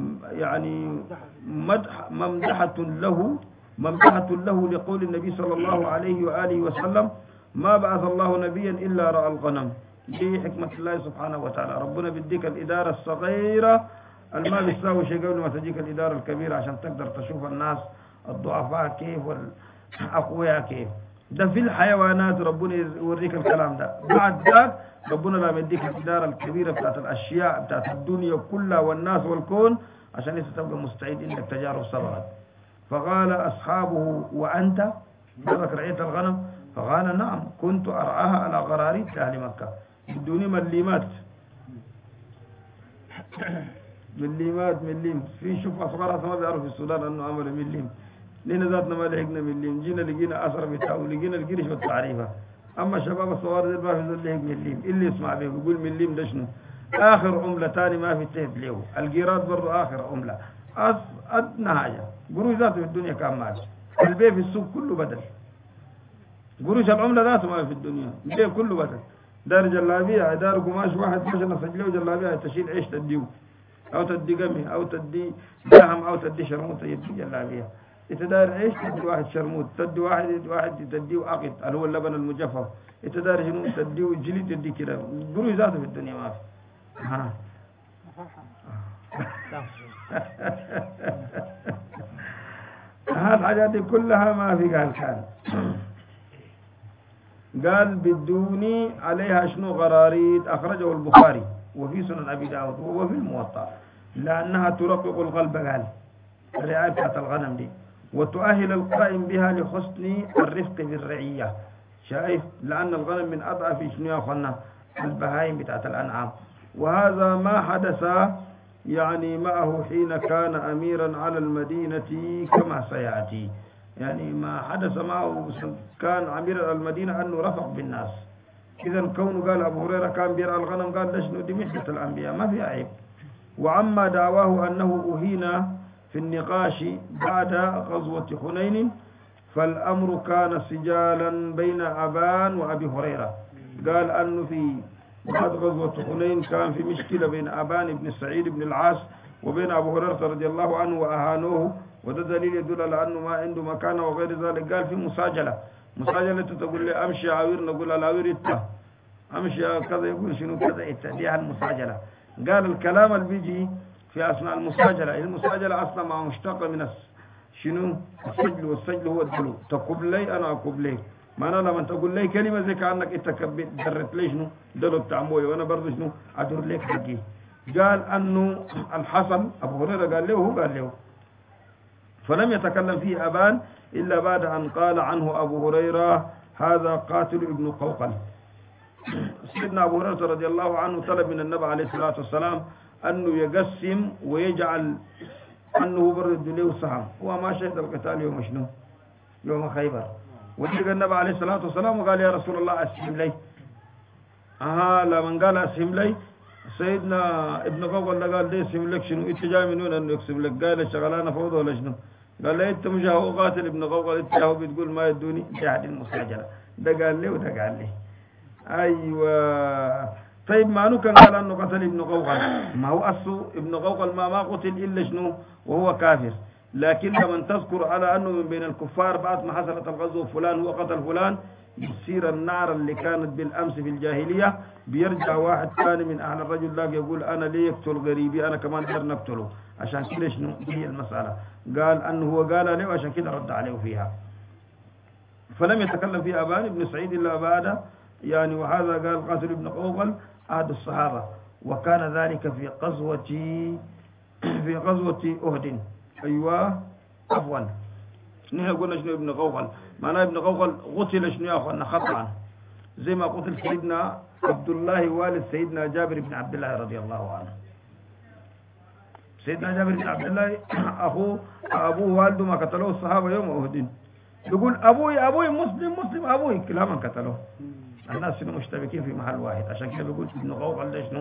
Speaker 1: ممدحة له لقول النبي صلى الله عليه وآله وسلم ما بعث الله نبيا إلا رعى الغنم. دي حكمة الله سبحانه وتعالى، ربنا بيديك الإدارة الصغيرة الما بيساوي شيء قبل ما تجيك الإدارة الكبيرة عشان تقدر تشوف الناس الضعفاء كيف والأقوياء كيف. ده في الحيوانات ربنا يوريك الكلام ده، بعد ذاك ربنا لا يديك الإدارة الكبيرة بتاعت الأشياء بتاعت الدنيا كلها والناس والكون عشان انت تبقى مستعد انك تجارب صبرت. فقال أصحابه وأنت ذلك رعية الغنم؟ فقال نعم كنت أرعاها على غراريط أهل مكة. بدوني مليمات مليم في شوف أصغرها ما بيعرف في السودان أنه عمل مليم، لنا ذاتنا ما لحقنا مليم، جينا لقينا أسر بتاعه لقينا القرش والتعريفة. أما الشباب الصغار دي ما في ذلك مليم اللي يسمع به يقول مليم ده شنو؟ آخر عملة تاني ما في تهد له. القيراط برضو آخر عملة، أدنى حاجة. قروش ذاته في الدنيا كان مال، البيع في السوق كله بدل. قروش العملة ذاته ما في الدنيا، البيع كله بدل. دار جلابية دار قماش واحد عشان سجله جلابية تشيل عيش تديه، أو تدي قمي أو تدي دهم أو تدي شرموط يدي جلابية. إتدار عيش تدي واحد شرموط، تدي واحد تديه عقد اللي هو اللبن المجفف، إتدار شنو تديه جلي تدي كده. قروش ذاته في الدنيا ما في. هالحاجات دي كلها ما في. قال كان قال بدوني عليها شنو غراريد. أخرجه البخاري وفي سنن أبي داود وفي الموطأ، لأنها ترقق القلب. قال الرعاية بتاعت الغنم دي وتؤهل القائم بها لحسن الرفق بالرعية. شايف؟ لأن الغنم من أضعف شنو يا أخوانا البهائم بتاعت الأنعام. وهذا ما حدث يعني معه حين كان أميرا على المدينة كما سيأتي. يعني ما حدث معه كان أميرا على المدينة أنه رفق بالناس. إذا كونه قال أبو هريرة كان بيرعى الغنم قال ده شنو دي محنة الأنبياء ما في عيب. وعما دعواه أنه أهين في النقاش بعد غزوة حنين فالأمر كان سجالا بين أبان وأبي هريرة. قال أنه في بعد غزوة حنين كان في مشكلة بين أبان بن سعيد بن العاص وبين أبو هريرة رضي الله عنه وأهانوه، وده دليل يدل على أنه ما عنده مكان وغير ذلك. قال في مساجلة تقول لي أمشي عاوير نقول العاوير إتا أمشي كذا يقول شنو كذا إتا دي المساجلة. قال الكلام اللي بيجي في أثناء المساجلة أصلا ما مشتقة من شنو السجل، والسجل هو الدلو. تقول لي أنا أقول لي ما أنا لما تقول لي كلمة زي كأنك أنت درت لي شنو دلو بتاع مويه وأنا برضه شنو أدور لك حقي. قال أنه الحسن أبو هريرة قال له هو قال له، فلم يتكلم فيه أبان إلا بعد أن قال عنه أبو هريرة هذا قاتل ابن قوقل. سيدنا أبو هريرة رضي الله عنه طلب من النبي عليه الصلاة والسلام أنه يقسم ويجعل أنه برد له سهم. هو ما شهد القتال يوم شنو يوم خيبر، وجاء النبي عليه الصلاة والسلام وقال يا رسول الله أسهم لي. لما قال أسهم لي سيدنا ابن قوقل قال لي اسهم لك شنو انت جاي من وين انه يقسم لك؟ قال الشغلانه فوضى ولا شنو؟ قال لي انت مش هو قاتل ابن قوقل انت هو بتقول ما يدوني دي حد المساجله. ده قال لي وده قال لي ايوه. طيب ما انه كان قال انه قتل ابن قوقل، ما هو اصله ابن قوقل ما قتل الا شنو وهو كافر، لكن لما تذكر على انه من بين الكفار بعد ما حصلت الغزوه فلان هو قتل فلان يصير النار اللي كانت بالامس في الجاهليه بيرجع واحد ثاني من اهل الرجل لاقي يقول انا ليه يقتل غريبي انا كمان اقدر نقتله. عشان كده شنو هي المساله؟ قال انه هو قال عليه وعشان كده رد عليه فيها. فلم يتكلم في ابان بن سعيد الا بعد يعني. وهذا قال قاتل ابن قوقل احد الصحابه، وكان ذلك في غزوه احد. ايوه عفوا نحن قلنا شنو ابن قوقل؟ معناه ابن قوقل قتل شنو يا اخوانا خطأ زي ما قتل سيدنا عبد الله والد سيدنا جابر بن عبد الله رضي الله عنه. سيدنا جابر بن عبد الله ابوه والده ما قتلوه الصحابه يوم احد. يقول ابوي مسلم ابوي كلاما قتلوه. الناس شنو مشتبكين في محل واحد. عشان كده بيقول ابن قوقل ده شنو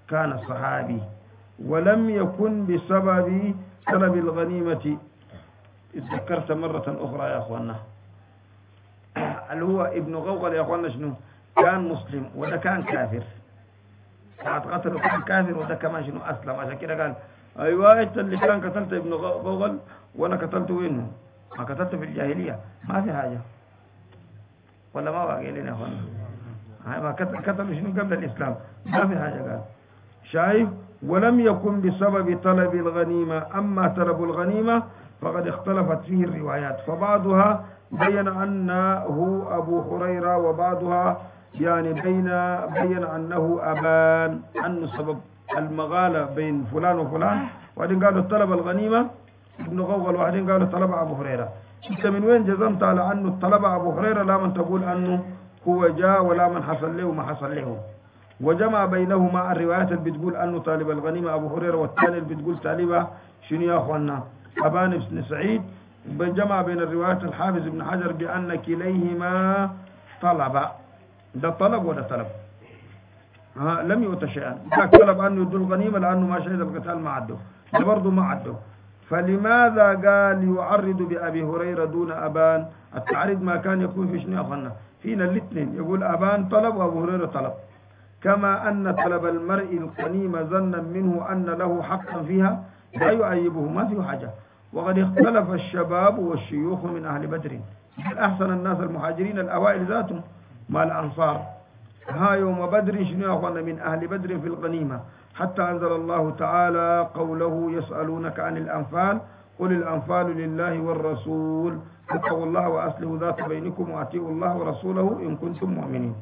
Speaker 1: كان صحابي ولم يكن بسبب طلب الغنيمة. اتذكرت مرة أخرى يا أخوانا، اللي هو ابن غوغل يا أخوانا شنو؟ كان مسلم وده كان كافر، ساعة قتله كان كافر وده كمان شنو أسلم. عشان كده قال أيوة أنت اللي كان قتلت ابن غوغل وأنا قتلته وينه؟ ما قتلته في الجاهلية، ما في حاجة ولا ما باقي لنا يا أخوانا؟ ما قتلوا شنو قبل الإسلام، ما في حاجة. قال شايف؟ ولم يكن بسبب طلب الغنيمة. أما طلب الغنيمة فقد اختلفت فيه الروايات، فبعضها بين أنه أبو هريرة، وبعضها يعني بين أنه أبان، أنه سبب المغالة بين فلان وفلان. وبعدين قالوا طلب الغنيمة ابن غوغل، وبعدين قالوا طلب أبو هريرة. أنت من وين جزمت على أنه طلب أبو هريرة؟ لا من تقول أنه هو جاء ولا من حصل له وما حصل له. وجمع بينهما الروايات اللي بتقول أنه طالب الغنيمة أبو هريرة، والثاني اللي بتقول طالبها شنو يا أخوانا؟ أبان بن سعيد. جمع بين الروايات الحافظ ابن حجر بأن كليهما طلب، ده طلب وده طلب، لم يؤت شيئا. ذاك طلب أنه يدوا الغنيمة لأنه ما شهد القتال ما عده، ده برضه ما عده. فلماذا قال يعرض بأبي هريرة دون أبان؟ التعريض ما كان يكون في شنو يا أخوانا؟ فينا الاثنين، يقول أبان طلب وأبو هريرة طلب. كما أن طلب المرء الغنيمة ظنا منه أن له حقا فيها لا يعيبه، ما فيه حاجة. وقد اختلف الشباب والشيوخ من أهل بدر، أحسن الناس المهاجرين الأوائل ذاتهم مع الأنصار، ها يوم بدر شنو يا أخوانا؟ من أهل بدر في الغنيمة، حتى أنزل الله تعالى قوله يسألونك عن الأنفال قل الأنفال لله والرسول فاتقوا الله وأصلحوا ذات بينكم وأطيعوا الله ورسوله إن كنتم مؤمنين.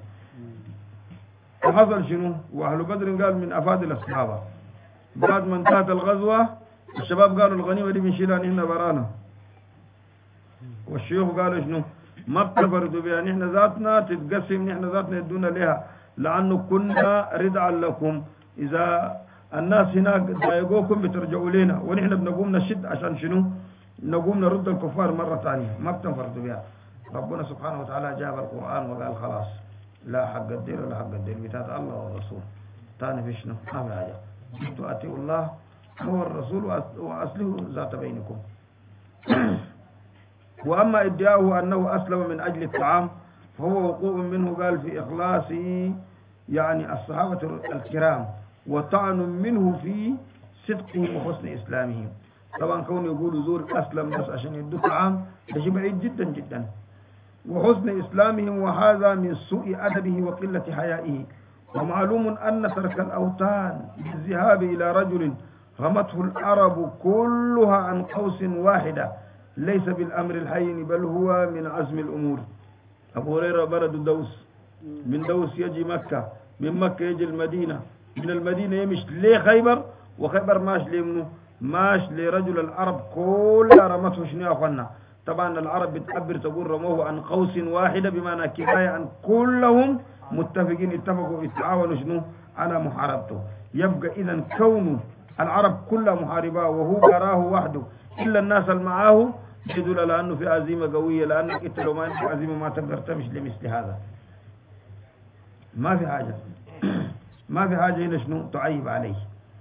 Speaker 1: وحصل شنو؟ وأهل بدر قال من أفاضل الصحابة. بعد ما انتهت الغزوة الشباب قالوا الغنيمة دي بنشيلها نحن برانا، والشيوخ قالوا شنو؟ ما بتفردوا بها، نحن ذاتنا تتقسم، نحن ذاتنا يدونا لها، لأنه كنا ردعا لكم، إذا الناس هناك ضايقوكم بترجعوا لنا، ونحن بنقوم نشد عشان شنو؟ نقوم نرد الكفار مرة ثانية، ما بتنفردوا بها. ربنا سبحانه وتعالى جاب القرآن وقال خلاص لا حق الدين ولا حق الدين بتاعت الله والرسول، ثاني في شنو؟ ما في حاجة، تؤتوا الله هو الرسول وأصله ذات بينكم. وأما ادعاؤه أنه أسلم من أجل الطعام فهو وقوع منه، قال في إخلاص يعني الصحابة الكرام، وطعن منه في صدقهم وحسن إسلامهم. طبعا كون يقولوا زور أسلم بس عشان يدوا طعام ده شيء بعيد جدا جدا. وحسن إسلامهم، وهذا من سوء أدبه وقلة حيائه. ومعلوم أن ترك الأوطان بالذهاب إلى رجل غمته العرب كلها عن قوس واحدة ليس بالأمر الحين، بل هو من عزم الأمور. أبو هريرة بلد دوس، من دوس يجي مكة، من مكة يجي المدينة، من المدينة يمش لخيبر، وخيبر ماش لمنه؟ ماش لرجل العرب كلها رمته شنو يا أخوانا؟ طبعا العرب بتعبر تقول رموه عن قوس واحدة، بمعنى كفاية عن كلهم متفقين اتفقوا يتعاونوا شنو على محاربته. يبقى إذا كونه العرب كلها محاربة وهو براه وحده إلا الناس اللي معاه يدل على أنه في عزيمة قوية، لأنك أنت لو ما عندك عزيمة ما تقدر تمشي لمثل هذا. ما في حاجة ما في حاجة هنا شنو تعيب عليه.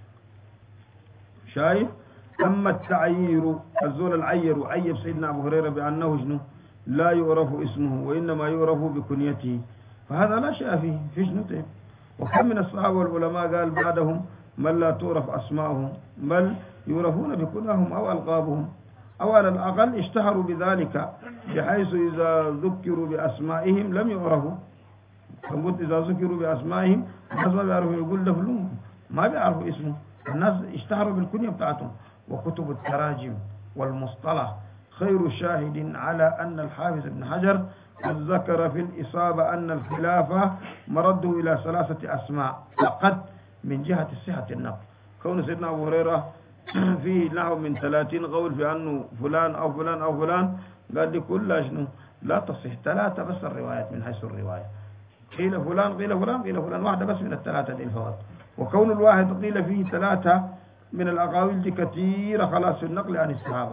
Speaker 1: شايف؟ أما التعيير الزول العير وعيب سيدنا أبو هريرة بأنه شنو لا يعرف اسمه وإنما يعرف بكنيته، فهذا لا شيء فيه في شنو طيب. وكم من الصحابة والعلماء قال بعدهم من لا تعرف أسماءهم بل يعرفون بكناهم أو ألقابهم، أو على الأقل اشتهروا بذلك بحيث إذا ذكروا بأسمائهم لم يعرفوا. فقلت إذا ذكروا بأسمائهم الناس ما بيعرفوا، يقول له فلان ما بيعرفوا اسمه، الناس اشتهروا بالكنية بتاعتهم. وكتب التراجم والمصطلح خير شاهد على أن الحافظ ابن حجر قد ذكر في الإصابة أن الخلافة مرده إلى 3 أسماء فقط من جهة صحة النقل. كون سيدنا أبو هريرة فيه نحو من 30 قول في أنه فلان أو فلان أو فلان، قال لي كلها شنو لا تصح، 3 بس الروايات من حيث الرواية، قيل فلان قيل فلان قيل فلان، واحدة بس من ال3 دي فقط. وكون الواحد قيل فيه 3 من الأقاويل دي كثيرة خلاص في النقل عن الصحابة.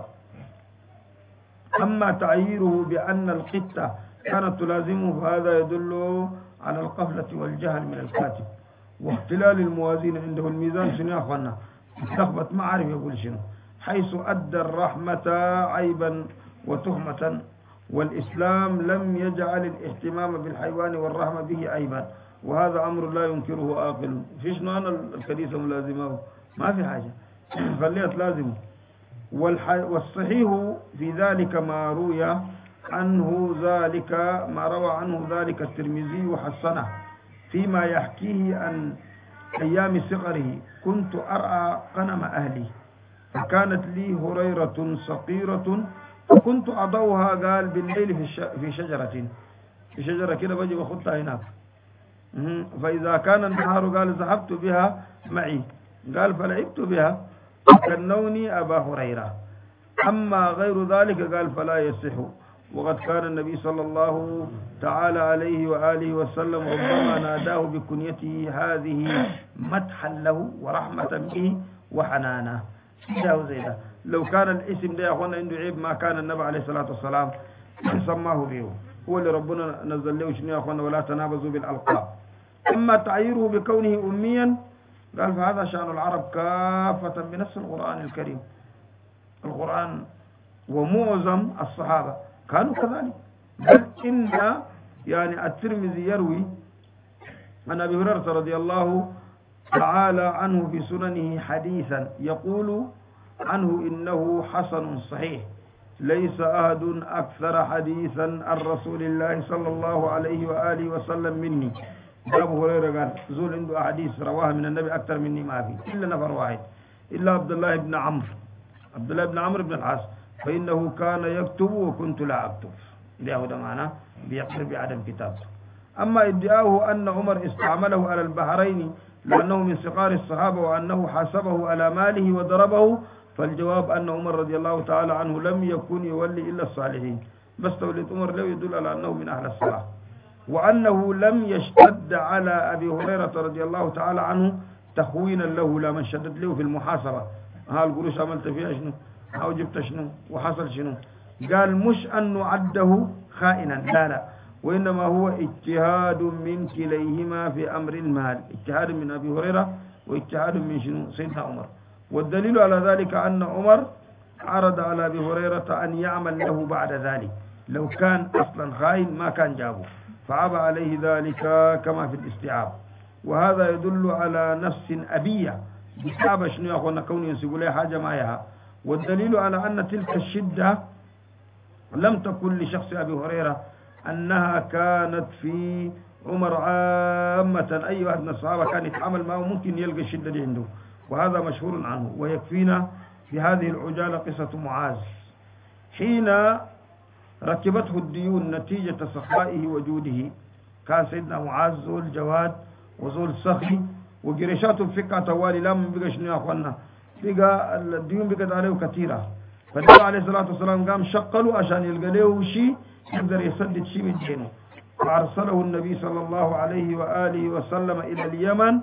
Speaker 1: أما تعييره بأن القطة كانت تلازمه فهذا يدل على القفلة والجهل من الكاتب. واختلال الموازين عنده الميزان شنو يا أخوانا تلخبط ما عارف يقول شنو، حيث أدى الرحمة عيبا وتهمة، والإسلام لم يجعل الاهتمام بالحيوان والرحمة به عيبا، وهذا أمر لا ينكره عاقل. فيش أنا الكنيسة ملازمه ما في حاجة خليها تلازمه. والصحيح في ذلك ما روى عنه ذلك الترمذي وحسنه فيما يحكيه عن أيام صغره: كنت أرعى غنم أهلي فكانت لي هريرة صقيرة فكنت أضعها قال بالليل في شجرة كده بجي وخدتها هناك، فإذا كان النهار قال ذهبت بها معي قال فلعبت بها فكنوني أبا هريرة، أما غير ذلك قال فلا يصح. وقد كان النبي صلى الله تعالى عليه وآله وسلم ربما ناداه بكنيته هذه مدحا له ورحمة به وحنانا. زي ده لو كان الاسم ده يا أخوانا عنده عيب ما كان النبي عليه الصلاة والسلام سماه به، هو اللي ربنا نزل له شنو يا أخوانا ولا تنابزوا بالألقاب. أما تعييره بكونه أميا قال فهذا شأن العرب كافة بنفس القرآن الكريم. القرآن ومعظم الصحابة كانوا كذلك، بل إن يعني الترمذي يروي عن أبي هريرة رضي الله تعالى عنه في سننه حديثا يقول عنه إنه حسن صحيح ليس أحد أكثر حديثا عن رسول الله صلى الله عليه وآله وسلم مني. أبو هريرة قال زول عنده أحاديث رواها من النبي أكثر مني ما في إلا نفر واحد، إلا عبد الله بن عمرو بن العاص، فإنه كان يكتب وكنت لا أكتب، ده معناه بيقر بعدم كتابته. أما ادعاه أن عمر استعمله على البحرين لأنه من صغار الصحابة وأنه حاسبه على ماله وضربه، فالجواب أن عمر رضي الله تعالى عنه لم يكن يولي إلا الصالحين، بس تولية عمر لا يدل على أنه من أهل الصلاح، وأنه لم يشتد على أبي هريرة رضي الله تعالى عنه تخوينا له، لا من شدد له في المحاسبة القروش عملت فيها شنو أو جبت شنو وحصل شنو، قال مش أن نعده خائنا لا، وإنما هو اجتهاد من كليهما في أمر المال، اجتهاد من أبي هريرة واجتهاد من شنو سيدنا عمر. والدليل على ذلك أن عمر عرض على أبي هريرة أن يعمل له بعد ذلك، لو كان أصلا خائن ما كان جابه، فعاب عليه ذلك كما في الاستيعاب. وهذا يدل على نفس أبية بسبب شنو يا أخوانا كون ينسبوا لها حاجة ما يها. والدليل على أن تلك الشدة لم تكن لشخص أبي هريرة، أنها كانت في عمر عامة، أي واحد من الصحابة كان يتعامل معه ممكن يلقى الشدة دي عنده، وهذا مشهور عنه. ويكفينا في هذه العجالة قصة معاذ حين ركبته الديون نتيجة سخائه وجوده. كان سيدنا معاذ زول جواد وزول سخي وجريشاته الفقه توالي لا من بقى شنو يا أخوانا بقى الديون بقت عليه كثيرة، فالنبي عليه الصلاة والسلام قام شقله عشان يلقى له شيء يقدر يسدد شيء من دينه، فأرسله النبي صلى الله عليه وآله وسلم إلى اليمن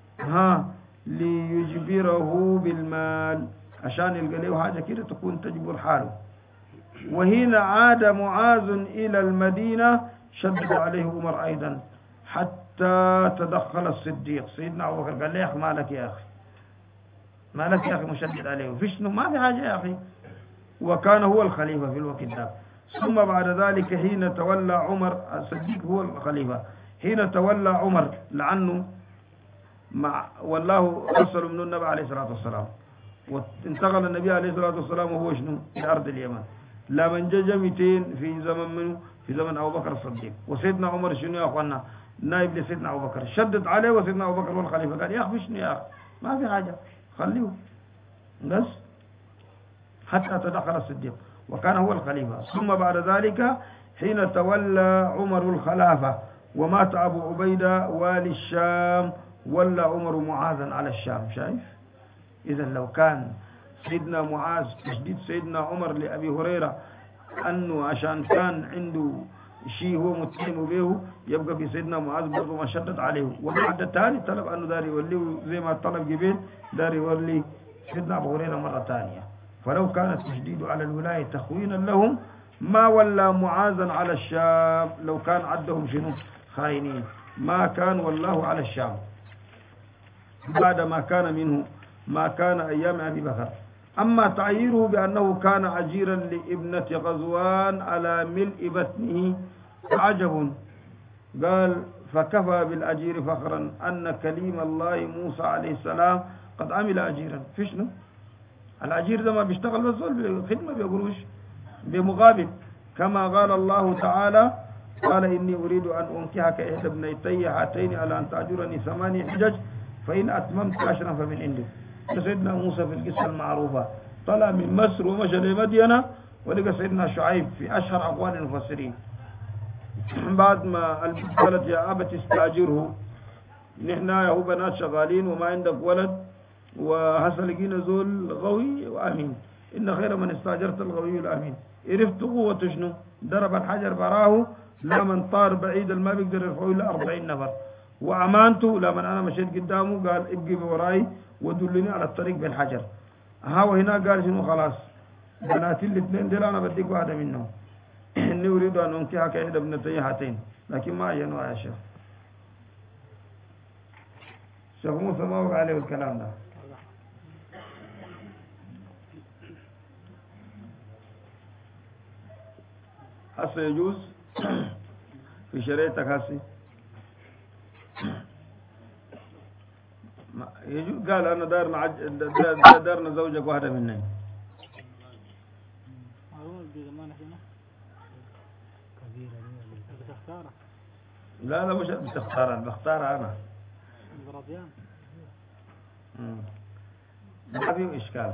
Speaker 1: ليجبره بالمال عشان يلقى له حاجة كده تكون تجبر حاله. وهنا عاد معاذ إلى المدينة شدد عليه عمر أيضا حتى تدخل الصديق سيدنا أبو بكر قال له يا أخي مالك يا أخي مالك يا أخي مشدد عليه في شنو ما في حاجة يا أخي، وكان هو الخليفة في الوقت ده. ثم بعد ذلك حين تولى عمر الصديق هو الخليفة، حين تولى عمر لعنه والله أرسل من النبي عليه الصلاة والسلام، وانتقل النبي عليه الصلاة والسلام وهو شنو في أرض اليمن، لا من جاء 200 في زمن منه في زمن أبو بكر الصديق. وسيدنا عمر شنو يا أخوانا نائب لسيدنا أبو بكر شدد عليه، وسيدنا أبو بكر هو الخليفة قال يا أخي شنو يا أخي ما في حاجة خليه بس حتى تدخل الصديق وكان هو الخليفة. ثم بعد ذلك حين تولى عمر الخلافة ومات أبو عبيدة والي الشام ولى عمر معاذا على الشام. شايف إذا لو كان سيدنا معاذ تشديد سيدنا عمر لأبي هريرة أنه عشان كان عنده شيء هو متهم به يبقى في سيدنا معاذ برضه ما شدد عليه، وبعد الثاني طلب أنه داري يوليه زي ما طلب جبين داري يولي سيدنا أبو هريرة مرة ثانية. فلو كان التشديد على الولاية تخوينا لهم ما ولى معاذا على الشام، لو كان عدهم شنو خاينين ما كان والله على الشام. بعد ما كان منه ما كان أيام أبي بكر. أما تعييره بأنه كان عجيرا لابنة غزوان على ملء بطنه عجب. قال فكفى بالأجير فخرا أن كليم الله موسى عليه السلام قد عمل أجيرا. في شنو؟ الأجير ده ما بيشتغل بس خدمة بقروش بمقابل، كما قال الله تعالى قال إني أريد أن أنكحك إحدى ابنتي هاتين على أن تأجرني 8 حجج فإن أتممت 10 فمن عندك. سيدنا موسى في القصة المعروفة طلع من مصر ومشى لمدينة ولقى سيدنا شعيب في أشهر أقوال المفسرين بعد ما البلد يا أبت استأجره، نحن هو بنات شغالين وما عندك ولد وهسه لقينا زول غوي وأمين، إن خير من استأجرت الغوي الأمين. عرفت قوة شنو؟ ضرب الحجر براه لا من طار بعيد ما بيقدر يرفعه إلا 40 نفر، وأمانته لما أنا مشيت قدامه قال ابقي بوراي ودلني على الطريق بالحجر. هو هنا قال شنو خلاص بناتي الاثنين دول أنا بديك واحدة منهم إني أريد أن أنكحك إحدى ابنتي هاتين، لكن ما ينوى يا شيخ. شيخ موسى ما وقع عليه الكلام ده. هسه يجوز في شريعتك هسه يجوز. قال أنا دارنا زوجك واحدة مني. لا مش بتختارها، بختارها أنا. ما فيه إشكال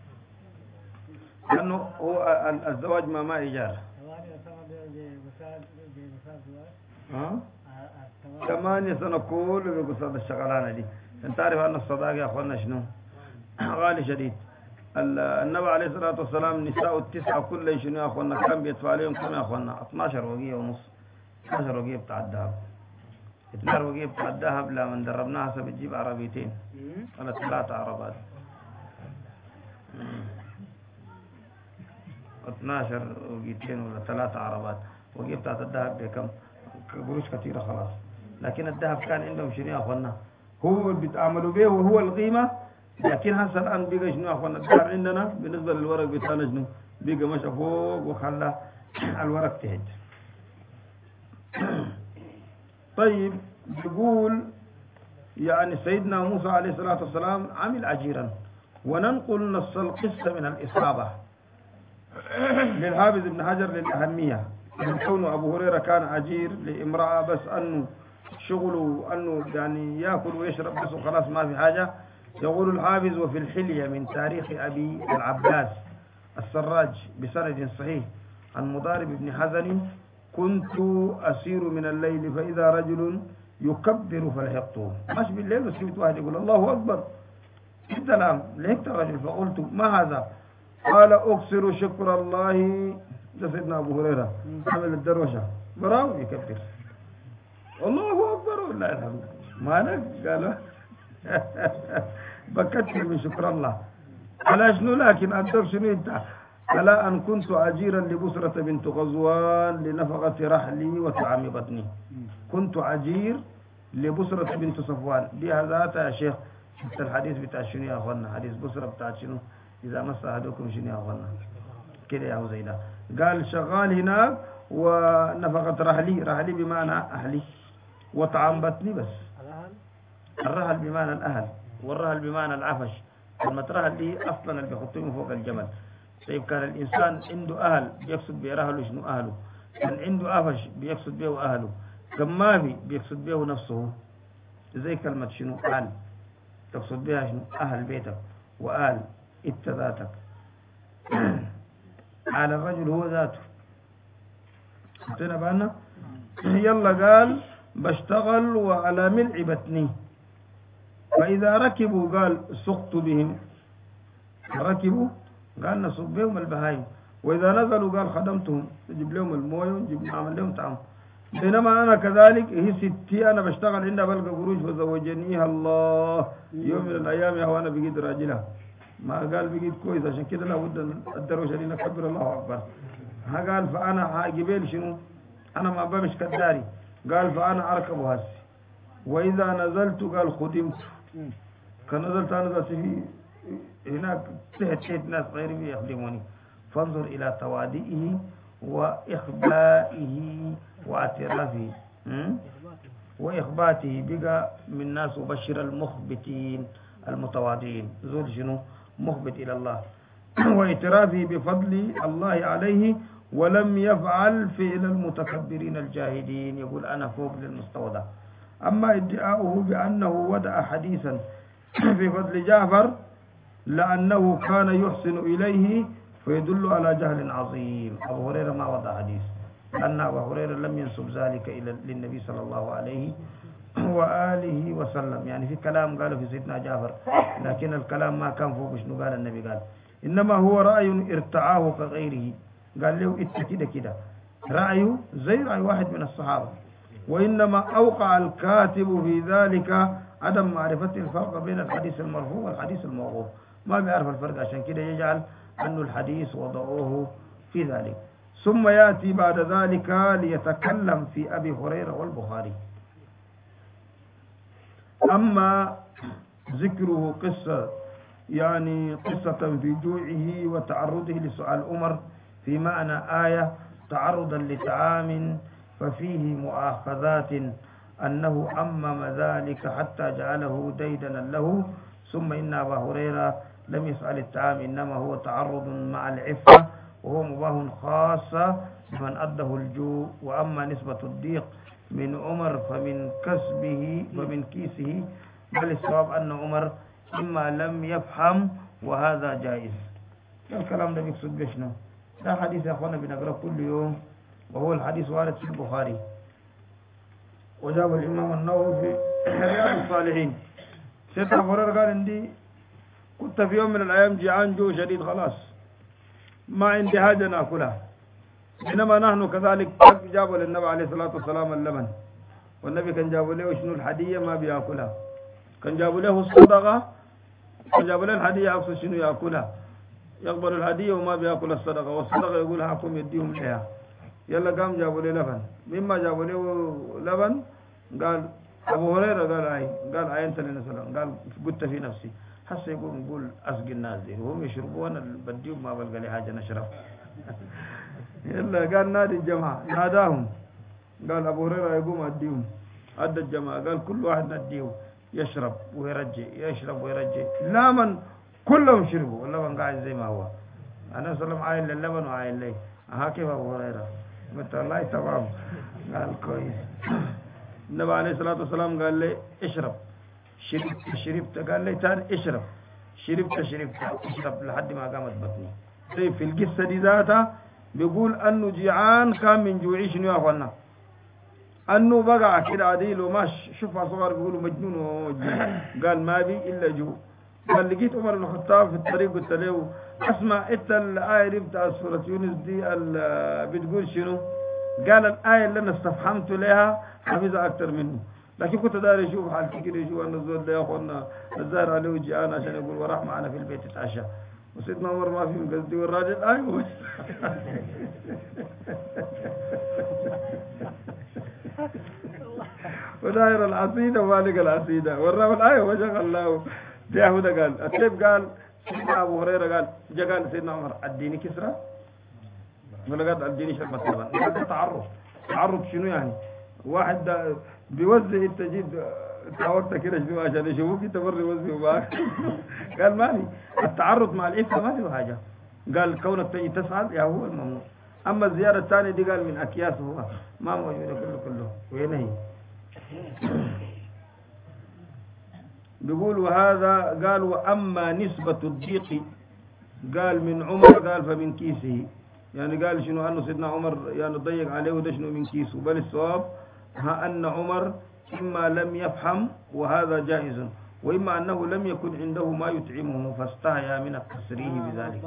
Speaker 1: لأنه هو الزواج ما إيجار. 8 سنة كله بقصاد الشغلانة دي. انت عارف أن الصداقة يا أخوانا شنو غالي شديد. النبي عليه الصلاة والسلام نساء التسعة كل شنو يا أخوانا كان بيدفع عليهم كم يا أخوانا 12 وقية ونص، 12 وقية بتاع الذهب، 12 وقية بتاع الذهب. لما دربناها هسه بتجيب عربيتين ولا 3 عربات. 12 وقيتين ولا 3 عربات. وقية بتاعت الذهب بكم؟ قروش كثيرة خلاص. لكن الذهب كان عندهم شنو يا أخوانا هو اللي بيتعاملوا به وهو القيمة. لكن هسه الآن بقى شنو يا أخوانا الذهب عندنا بالنسبة للورق بتاعنا شنو بقى مشى فوق وخلى الورق تهج. طيب يقول يعني سيدنا موسى عليه الصلاة والسلام عمل أجيرا. وننقل نص القصة من الإصابة للحافظ ابن حجر للأهمية من كونه أبو هريرة كان أجير لامرأة بس أنه شغله أنه يعني يأكل ويشرب بس وخلاص ما في حاجة. يقول الحافظ وفي الحلية من تاريخ أبي العباس السراج بسند صحيح عن مضارب بن حزن كنت أسير من الليل فإذا رجل يكبر فلحقته. ماشي بالليل وسمعت واحد يقول الله أكبر السلام لحقت الرجل فقلت ما هذا؟ قال أكثر شكر الله. ده سيدنا أبو هريرة عمل الدروشة براو يكبر الله أكبر والله الحمد مالك قالوا بكتر من شكر الله على شنو. لكن أدر شنو انت ألا أن كنت أجيرا لبسرة بنت غزوان لنفقة رحلي وطعام بطني. كنت أجير لبسرة بنت صفوان. دي هذا يا شيخ شفت الحديث بتاع شنو يا أخوانا حديث بسرة بتاع شنو إذا مس أحدكم شنو يا أخوانا كده يا أبو زيدا. قال شغال هناك ونفقة رحلي بمعنى أهلي وطعام بطني بس. الرهل بمعنى الأهل والرهل بمعنى العفش. المترهل دي أصلا اللي بيحطوه فوق الجمل. طيب كان الإنسان عنده أهل بيقصد بأهله شنو أهله، كان عنده عفش بيقصد به أهله، كان ما في بيقصد به نفسه. زي كلمة شنو أهل تقصد بها شنو أهل بيتك وأهل إنت ذاتك. على الرجل هو ذاته. انتنا بأنا يلا قال بشتغل وعلى ملء بطني. فإذا ركبوا قال سقت بهم. ركبوا قال نصب بهم البهايم. وإذا نزلوا قال خدمتهم نجيب لهم المويه ونجيب نعمل لهم طعام. بينما أنا كذلك هي ستي أنا بشتغل عندها بلقى قروش فزوجنيها الله يوم من الأيام يا هو أنا بقيت راجلها. ما قال بقيت كويس عشان كده لابد الدروشه دي نكبر الله أكبر. ها قال فأنا جبال شنو أنا ما بمش كداري. قال فأنا أركب هسي وإذا نزلت قال خدمت كنزلت أنا في هناك تحت ناس غيري يخدموني فانظر إلى تواضعه وإخبائه واعترافه وإخباته بقى من ناس وبشر المخبتين المتواضعين زول شنو مخبت إلى الله واعترافه بفضل الله عليه ولم يفعل فعل المتكبرين الجاهدين يقول أنا فوق للمستوى ده. أما ادعاؤه بأنه ودع حديثا في فضل جعفر لأنه كان يحسن إليه فيدل على جهل عظيم. أبو هريرة ما وضع حديث لأن أبو هريرة لم ينسب ذلك للنبي صلى الله عليه وآله وسلم، يعني في كلام قاله في سيدنا جعفر لكن الكلام ما كان فوق شنو قال النبي قال، إنما هو رأي ارتعاه كغيره، قال له اتكده كده رأيه زي رأي واحد من الصحابة، وإنما أوقع الكاتب في ذلك عدم معرفة الفرق بين الحديث المرفوع والحديث الموقوف، ما بيعرف الفرق عشان كده يجعل أن الحديث وضعوه في ذلك. ثم يأتي بعد ذلك ليتكلم في أبي هريرة والبخاري. أما ذكره قصة يعني قصة في جوعه وتعرضه لسؤال عمر في معنى آية تعرضا لطعام ففيه مؤاخذات أنه أمم ذلك حتى جعله ديدنا له، ثم إن أبا هريرة لم يسأل الطعام إنما هو تعرض مع العفة وهو مباه خاصة بمن أده الجوع. وأما نسبة الضيق من عمر فمن كسبه ومن كيسه، بل الصواب أن عمر إما لم يفهم وهذا جائز. الكلام ده بيقصد بشنو؟ ده حديث يا أخوانا بنقرأ كل يوم وهو الحديث وارد في البخاري وجاب الإمام النووي في رياض الصالحين. سيدنا أبو هريرة قال عندي كنت في يوم من الأيام جيعان جوع شديد خلاص ما عندي حاجة نأكلها، إنما نحن كذلك جابوا للنبي عليه الصلاة والسلام اللبن، والنبي كان جابوا له شنو الحدية ما بيأكلها، كان جابوا له الصدقة، كان جابوا له الحدية أقصد شنو يأكلها، يقبل الهدية وما بيأكل الصدقة، والصدقة يقول هاكم يديهم لها. يلا قام جابوا لي لبن، مما جابوا له لبن قال أبو هريرة قال أنت لنا سلام، قال قلت في نفسي هسه يقول أسقي الناس دي وهم يشربوا وأنا بديهم ما بلقى لي حاجة نشرب. يلا قال نادي الجماعة، ناداهم قال أبو هريرة يقوم أديهم، أدى الجماعة قال كل واحد نديه يشرب ويرجع يشرب ويرجع، لا من كلهم شربوا واللبن قاعد زي ما هو. أنا سلم عايل للبن وعايل لي كيف أبو هريرة؟ قلت والله تمام. قال كويس. النبي عليه الصلاة والسلام قال لي اشرب، شربت قال لي تاني اشرب، شربت اشرب لحد ما قامت بطني. طيب في القصة دي ذاتها بيقول أنه جيعان كان من جوعي شنو يا أخوانا؟ أنه بقى كده عديل وما شوفها صغار بيقولوا مجنون ومجنون، قال ما بي إلا جوع. قال لقيت عمر بن الخطاب في الطريق قلت له اسمع انت الآية دي بتاع سورة يونس دي بتقول شنو؟ قال الآية اللي أنا استفهمت لها حفظها أكثر منه، لكن كنت داري أشوف حالتي كده يشوف أن الزول ده يا أخوانا الزهر عليه جيعان عشان يقول وراح معنا في البيت يتعشى، وسيدنا عمر ما فيهم قصدي والراجل أيوه. وداير العصيدة ومالك العصيدة والرب الآية وشغل الله يهودا. قال الطيب قال سيدنا أبو هريرة قال قال سيدنا عمر اديني كسرى ولا قال اديني شربة لبن. قال تعرض شنو يعني؟ واحد بيوزع التجيب تعورت كده شنو عشان يشوفوك انت بر يوزعوا معاك. قال مالي التعرض مع الإفة ما في حاجة، قال كونك تجي تسعد يا هو الممنوع، أما الزيارة الثانية دي قال من أكياس هو ما موجودة كله وينهي. بيقول وهذا قال وأما نسبة الضيق قال من عمر قال فمن كيسه، يعني قال شنو أنه سيدنا عمر يعني ضيق عليه وده شنو من كيسه، بل الصواب أن عمر إما لم يفهم وهذا جائز، وإما أنه لم يكن عنده ما يطعمه فاستحيا من التسريه بذلك.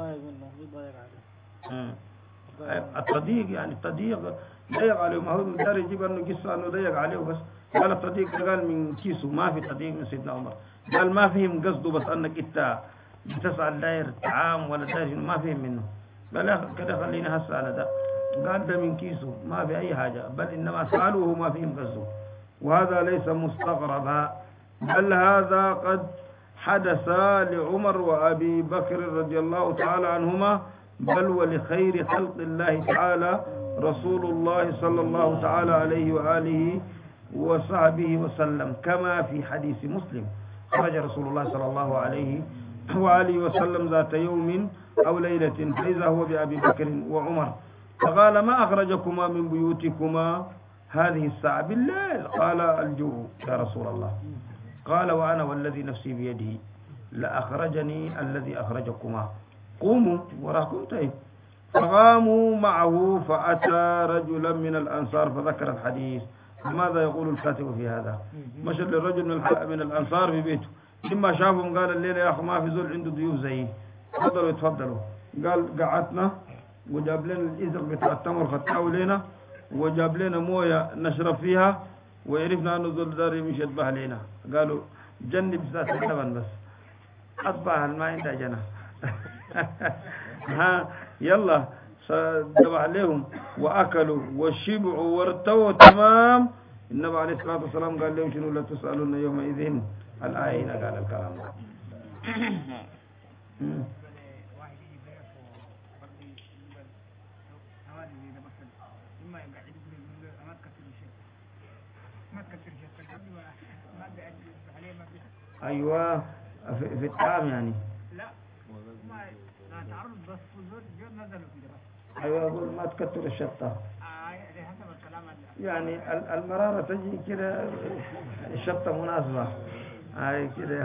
Speaker 1: التضييق يعني التضييق ضيق عليه، ما هو دار يجيب أنه قصة أنه ضيق عليه بس، قال التضييق قال من كيسه ما في تضييق من سيدنا عمر، قال ما فهم قصده بس أنك إنت بتسعى داير طعام ولا داير ما فهم منه، قال كده خليني هسه على ده، قال ده من كيسه ما في أي حاجة، بل إنما سألوه ما فهم قصده، وهذا ليس مستغربا بل هذا قد حدث لعمر وأبي بكر رضي الله تعالى عنهما بل ولخير خلق الله تعالى رسول الله صلى الله تعالى عليه وآله وصحبه وسلم، كما في حديث مسلم: خرج رسول الله صلى الله عليه وآله وسلم ذات يوم أو ليلة فإذا هو بأبي بكر وعمر فقال: ما أخرجكما من بيوتكما هذه الساعة بالليل؟ قال: الجوع يا رسول الله. قال: وأنا والذي نفسي بيده لأخرجني الذي أخرجكما، قوموا وراكم. طيب. فقاموا معه فأتى رجلا من الأنصار فذكر الحديث. ماذا يقول الكاتب في هذا؟ مشى للرجل من الأنصار في بيته، لما شافهم قال: الليلة يا أخي ما في زول عنده ضيوف زيي، تفضلوا يتفضلوا. قال: قعدنا وجاب لنا الإزر بتاع التمر خدناه لنا وجاب لنا مويه نشرب فيها، وعرفنا أنه زول دار يمشي يذبح لنا. قالوا: جنب ذات اللبن بس، أصبح ما عندها جنة. ها يلا ذبح لهم وأكلوا وشبعوا وارتووا تمام. النبي عليه الصلاة والسلام قال لهم: شنو لا تسألون يومئذ الآيين. قال الكلام ده. أيوة في الطعام يعني. لا ما تعرض بس جود نزلوا في. أيوة أقول ما تكتر الشطة. حسب الكلام يعني المرارة تجي كده، الشطة مناسبة. هاي كده.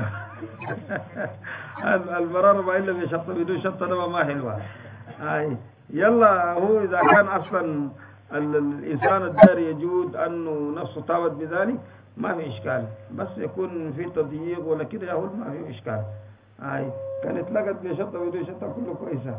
Speaker 1: المرارة ما إلا بشطة، بدون شطة ما حلوة. هاي يلا. هو إذا كان أصلا الإنسان الداري يجود أنه نفسه طابت بذلك ما في إشكال، بس يكون في تضييق ولا كده يقول ما في إشكال. هاي كانت لقت بشطة بدون شطة كله كويسة.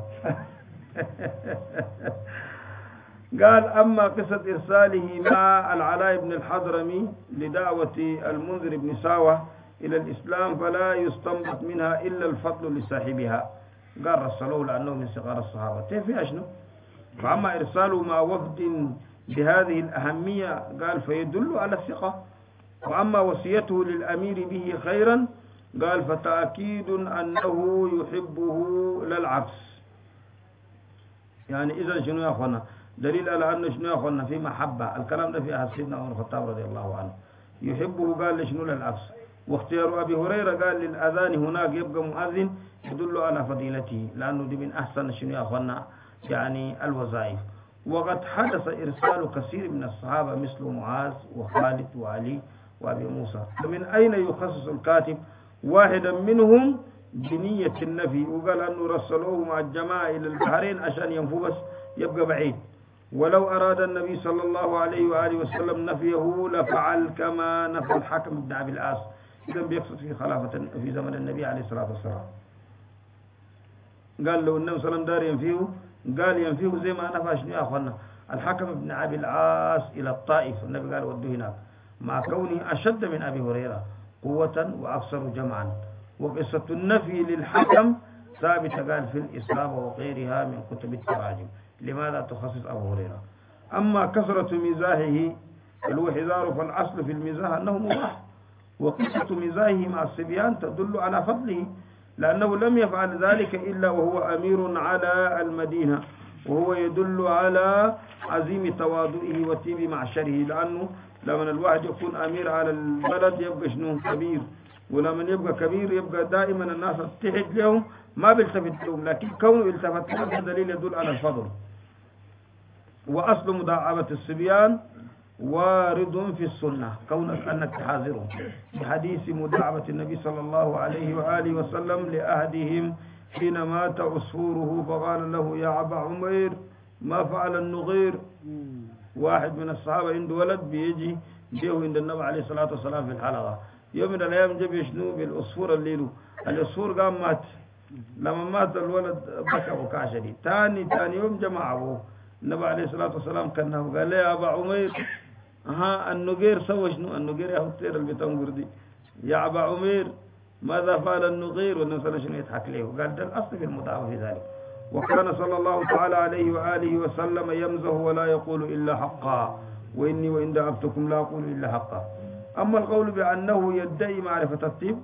Speaker 1: قال: أما قصة إرساله مع العلاء بن الحضرمي لدعوة المنذر بن ساوة إلى الإسلام فلا يستنبط منها إلا الفضل لصاحبها. قال: رسلوه لأنه من صغار الصحابة. فيها شنو؟ فأما إرساله مع وفد بهذه الأهمية قال فيدل على الثقة. وأما وصيته للأمير به خيرا قال فتأكيد أنه يحبه لا العكس. يعني إذا شنو يا أخوانا؟ دليل على أنه شنو يا أخوانا؟ في محبة. الكلام ده في أحد سيدنا عمر الخطاب رضي الله عنه. يحبه قال لشنو للعكس. واختيار أبي هريرة قال للأذان هناك يبقى مؤذن يدل على فضيلته، لأنه دي من أحسن شنو يا أخوانا يعني الوظائف. وقد حدث إرسال كثير من الصحابة مثل معاذ وخالد وعلي وأبي موسى. فمن أين يخصص الكاتب واحدا منهم بنية النفي؟ وقال أنه رسلوه مع الجماعة إلى البحرين عشان ينفو بس يبقى بعيد. ولو أراد النبي صلى الله عليه وآله وسلم نفيه لفعل كما نفى الحكم بن أبي العاص. إذا بيقصد في خلافة في زمن النبي عليه الصلاة والسلام. قال لو النبي صلى الله عليه وسلم دار ينفيه قال ينفيه زي ما نفى شنو يا أخوانا الحكم بن أبي العاص إلى الطائف. النبي قال ودوه هناك مع كونه أشد من أبي هريرة قوة وأكثر جمعا. وقصة النفي للحكم ثابتة قال في الإصابة وغيرها من كتب التراجم. لماذا تخصص أبو هريرة؟ أما كثرة مزاحه الوحذار فالأصل في المزاح أنه مباح. وقصة مزاحه مع الصبيان تدل على فضله، لأنه لم يفعل ذلك إلا وهو أمير على المدينة، وهو يدل على عظيم تواضعه وطيب معشره. لأنه لما الواحد يكون أمير على البلد يبقى شنو كبير، ولما يبقى كبير يبقى دائما الناس تحت لهم ما بيلتفت لهم، لكن كونه التفت لهم دليل يدل على الفضل. وأصل مداعبة الصبيان وارد في السنة كونك أنك تحاذرهم بحديث مداعبة النبي صلى الله عليه وآله وسلم لأهدهم حين مات عصفوره فقال له يا أبا عمير ما فعل النغير. واحد من الصحابة عنده ولد بيجي جيه عند النبي عليه الصلاة والسلام في الحلقة. يوم من الأيام جاب شنو بالعصفور الليلو، العصفور قام مات. لما مات الولد بكى بكاء شديد. ثاني يوم جمع أبوه النبي عليه الصلاة والسلام كان قال له يا أبا عمير ها النغير سوى شنو؟ النغير يا الطير اللي بتنقر دي يا أبا عمير ماذا فعل النغير؟ والنبي صلى الله عليه وسلم يضحك له وقال ده الأصل في المداعبة في ذلك. وكان صلى الله تعالى عليه وآله وسلم يمزه ولا يقول إلا حقا، وإني وإن دعبتكم لا أقول إلا حقا. أما القول بأنه يدعي معرفة الطب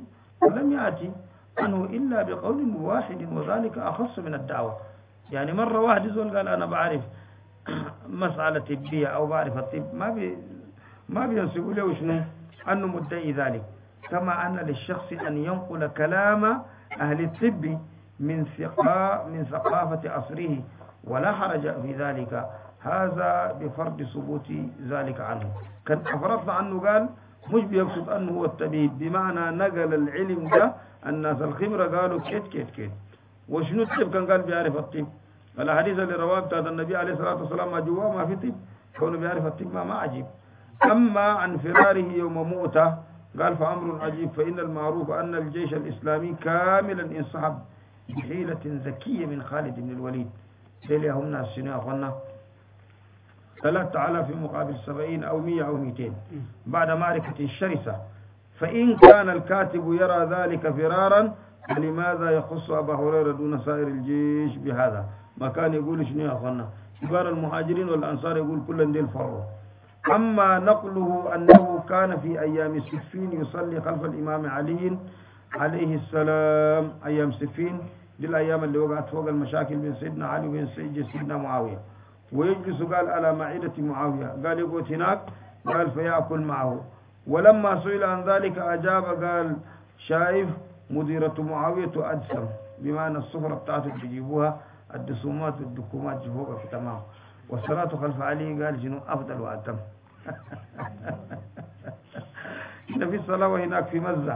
Speaker 1: ولم يأتي عنه إلا بقول واحد وذلك أخص من الدعوة. يعني مرة واحد يقول قال أنا بعرف مسألة طبية أو بعرف الطب، ما بينسبوا له شنو أنه مدعي ذلك. كما أن للشخص أن ينقل كلام أهل الطب من ثقافة عصره ولا حرج في ذلك، هذا بفرض ثبوت ذلك عنه. كان أفرضنا عنه قال مش بيقصد أنه هو الطبيب، بمعنى نقل العلم ده الناس الخبرة قالوا كيت وشنو الطب كان قال بيعرف الطب. الحديث اللي رواه بتاع النبي عليه الصلاة والسلام ما جواه ما في طب، كونه بيعرف الطب ما عجيب. أما عن فراره يوم موته قال فأمر عجيب، فإن المعروف أن الجيش الإسلامي كاملا انسحب بحيلة ذكية من خالد بن الوليد. ديلي هم ناس شنو أخوانا 3000 في مقابل 70 أو 100 أو 200 بعد معركة شرسة. فإن كان الكاتب يرى ذلك فرارا فلماذا يخص أبا هريرة دون سائر الجيش بهذا؟ ما كان يقول شنو يا أخوانا كبار المهاجرين والأنصار يقول كل ديل فروا. أما نقله أنه كان في أيام سفين يصلي خلف الإمام علي عليه السلام، أيام سفين دي الأيام اللي وقعت فوق المشاكل بين سيدنا علي وبين سيدنا معاوية، ويجلس قال على معدة معاوية، قال يقعد هناك قال فيأكل معه. ولما سئل عن ذلك أجاب قال شايف مديرة معاوية أدسم، بمعنى الصفرة بتاعته بيجيبوها الدسومات والدكومات فوق في تمام، والصلاة خلف علي قال شنو أفضل وأتم. هنا في الصلاة وهناك في مزة.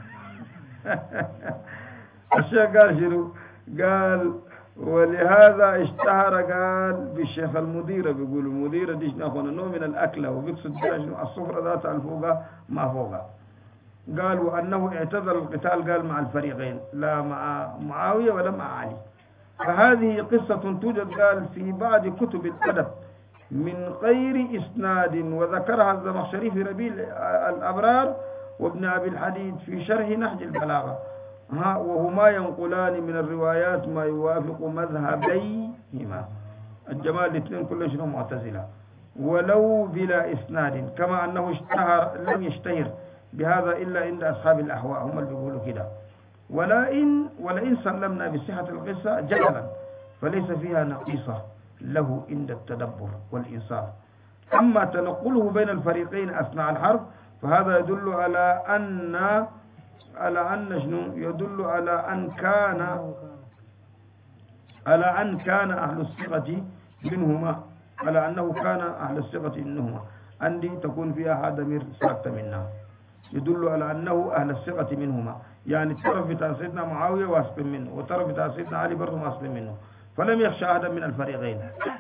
Speaker 1: الشيخ قال شنو قال ولهذا اشتهر قال بالشيخ المديرة، بيقولوا المديرة دي شنو أخونا نوع من الأكلة، وبيقصد شنو الصفرة ذات الفوقة ما فوقها. قال وأنه اعتذر القتال قال مع الفريقين لا مع معاوية ولا مع علي. فهذه قصة توجد قال في بعض كتب الأدب من غير إسناد، وذكرها الزمخشري في ربيع الأبرار وابن أبي الحديد في شرح نهج البلاغة، وهما ينقلان من الروايات ما يوافق مذهبيهما. الجماعة الاثنين كلهم شنو معتزلة، ولو بلا إسناد، كما أنه لم يشتهر بهذا إلا عند أصحاب الأهواء هم اللي بيقولوا كده. ولئن سلمنا بصحة القصة جدلا فليس فيها نقيصة له عند التدبر والإنصاف. أما تنقله بين الفريقين أثناء الحرب فهذا يدل على أن شنو يدل على أن كان أهل الثقة منهما، على أنه كان أهل الثقة منهما. عندي تكون فيها هذا ضمير ساكت منها، يدل على أنه أهل الثقة منهما، يعني الطرف بتاع سيدنا معاوية واسب منه، والطرف بتاع سيدنا علي برضه واسب منه، فلم يخشى أحدا من الفريقين.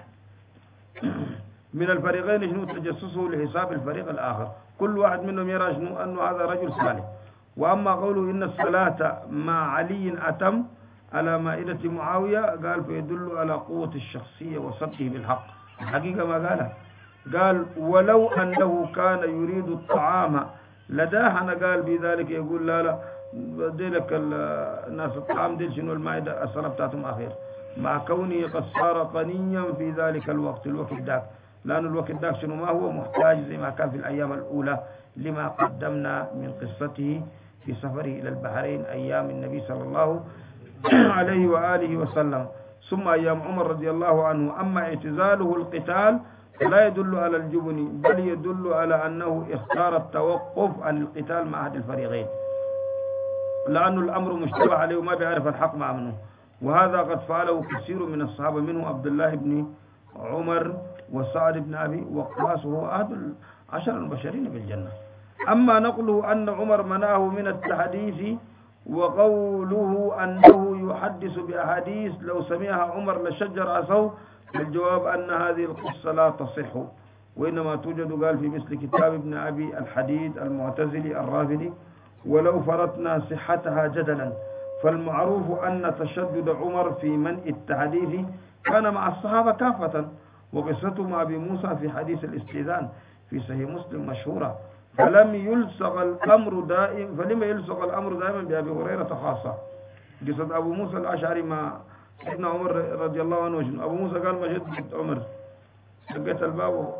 Speaker 1: من الفريقين شنو تجسسه لحساب الفريق الآخر، كل واحد منهم يرى شنو أنه هذا رجل صالح. وأما قوله إن الصلاة مع علي أتم على مائدة معاوية قال فيدل على قوة الشخصية وصدقه بالحق. الحقيقة ما قال ولو أنه كان يريد الطعام لداهنا قال بذلك، يقول لا ديلك الناس الطعام ديل شنو المائدة الصلاة بتاعتهم أخير، مع كونه قد صار غنيا في ذلك الوقت داك، لأن الوقت داك شنو ما هو محتاج زي ما كان في الأيام الأولى، لما قدمنا من قصته في سفره إلى البحرين أيام النبي صلى الله عليه وآله وسلم، ثم أيام عمر رضي الله عنه. أما اعتزاله القتال لا يدل على الجبن، بل يدل على أنه اختار التوقف عن القتال مع أحد الفريقين، لأن الأمر مشتبه عليه وما بيعرف الحق مع منه. وهذا قد فعله كثير من الصحابة، منه عبد الله بن عمر وسعد بن أبي وقاص، وهو أحد العشر المبشرين بالجنة. أما نقله أن عمر منعه من التحديث وقوله أنه يحدث بأحاديث لو سمعها عمر لشجر عصاه، الجواب أن هذه القصة لا تصح، وإنما توجد قال في مثل كتاب ابن أبي الحديد المعتزلي الرافضي. ولو فرضنا صحتها جدلا فالمعروف أن تشدد عمر في منع التحديث كان مع الصحابة كافة، وقصته مع أبي موسى في حديث الاستئذان في صحيح مسلم مشهورة. فلما يلصق الأمر دائما بأبي هريرة خاصة. قصة أبو موسى الأشعري مع سيدنا عمر رضي الله عنه، أبو موسى قال ما جد عمر، دقيت الباب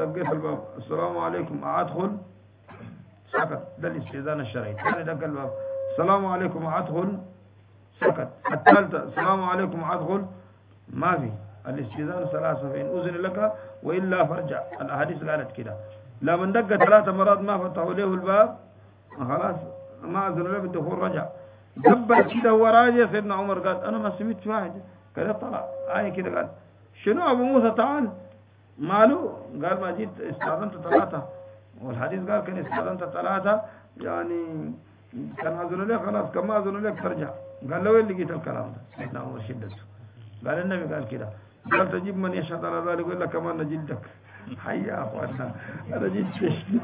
Speaker 1: السلام عليكم أدخل، سكت، ده الاستئذان الشرعي. ثاني دق الباب السلام عليكم أدخل سكت. الثالثة السلام عليكم أدخل ما في. الاستئذان ثلاثة فإن أذن لك وإلا فرجع. الأحاديث قالت كده. لا من دق 3 مرات ما فتحوا له الباب خلاص ما أذن له بالدخول رجع. قبل كده هو راجع سيدنا عمر قال أنا ما سمعت واحد كده طلع آية كده قال شنو أبو موسى تعال ماله؟ قال ما جيت استأذنت 3 والحديث قال كان استأذنت 3 يعني كان أذن لك خلاص كما أذن لك ترجع. قال له وين لقيت الكلام ده؟ سيدنا عمر شدته. قال النبي قال كده. قال تجيب من يشهد على ذلك ولا كمان نجلدك. حي يا أخوانا أنا جيت شنو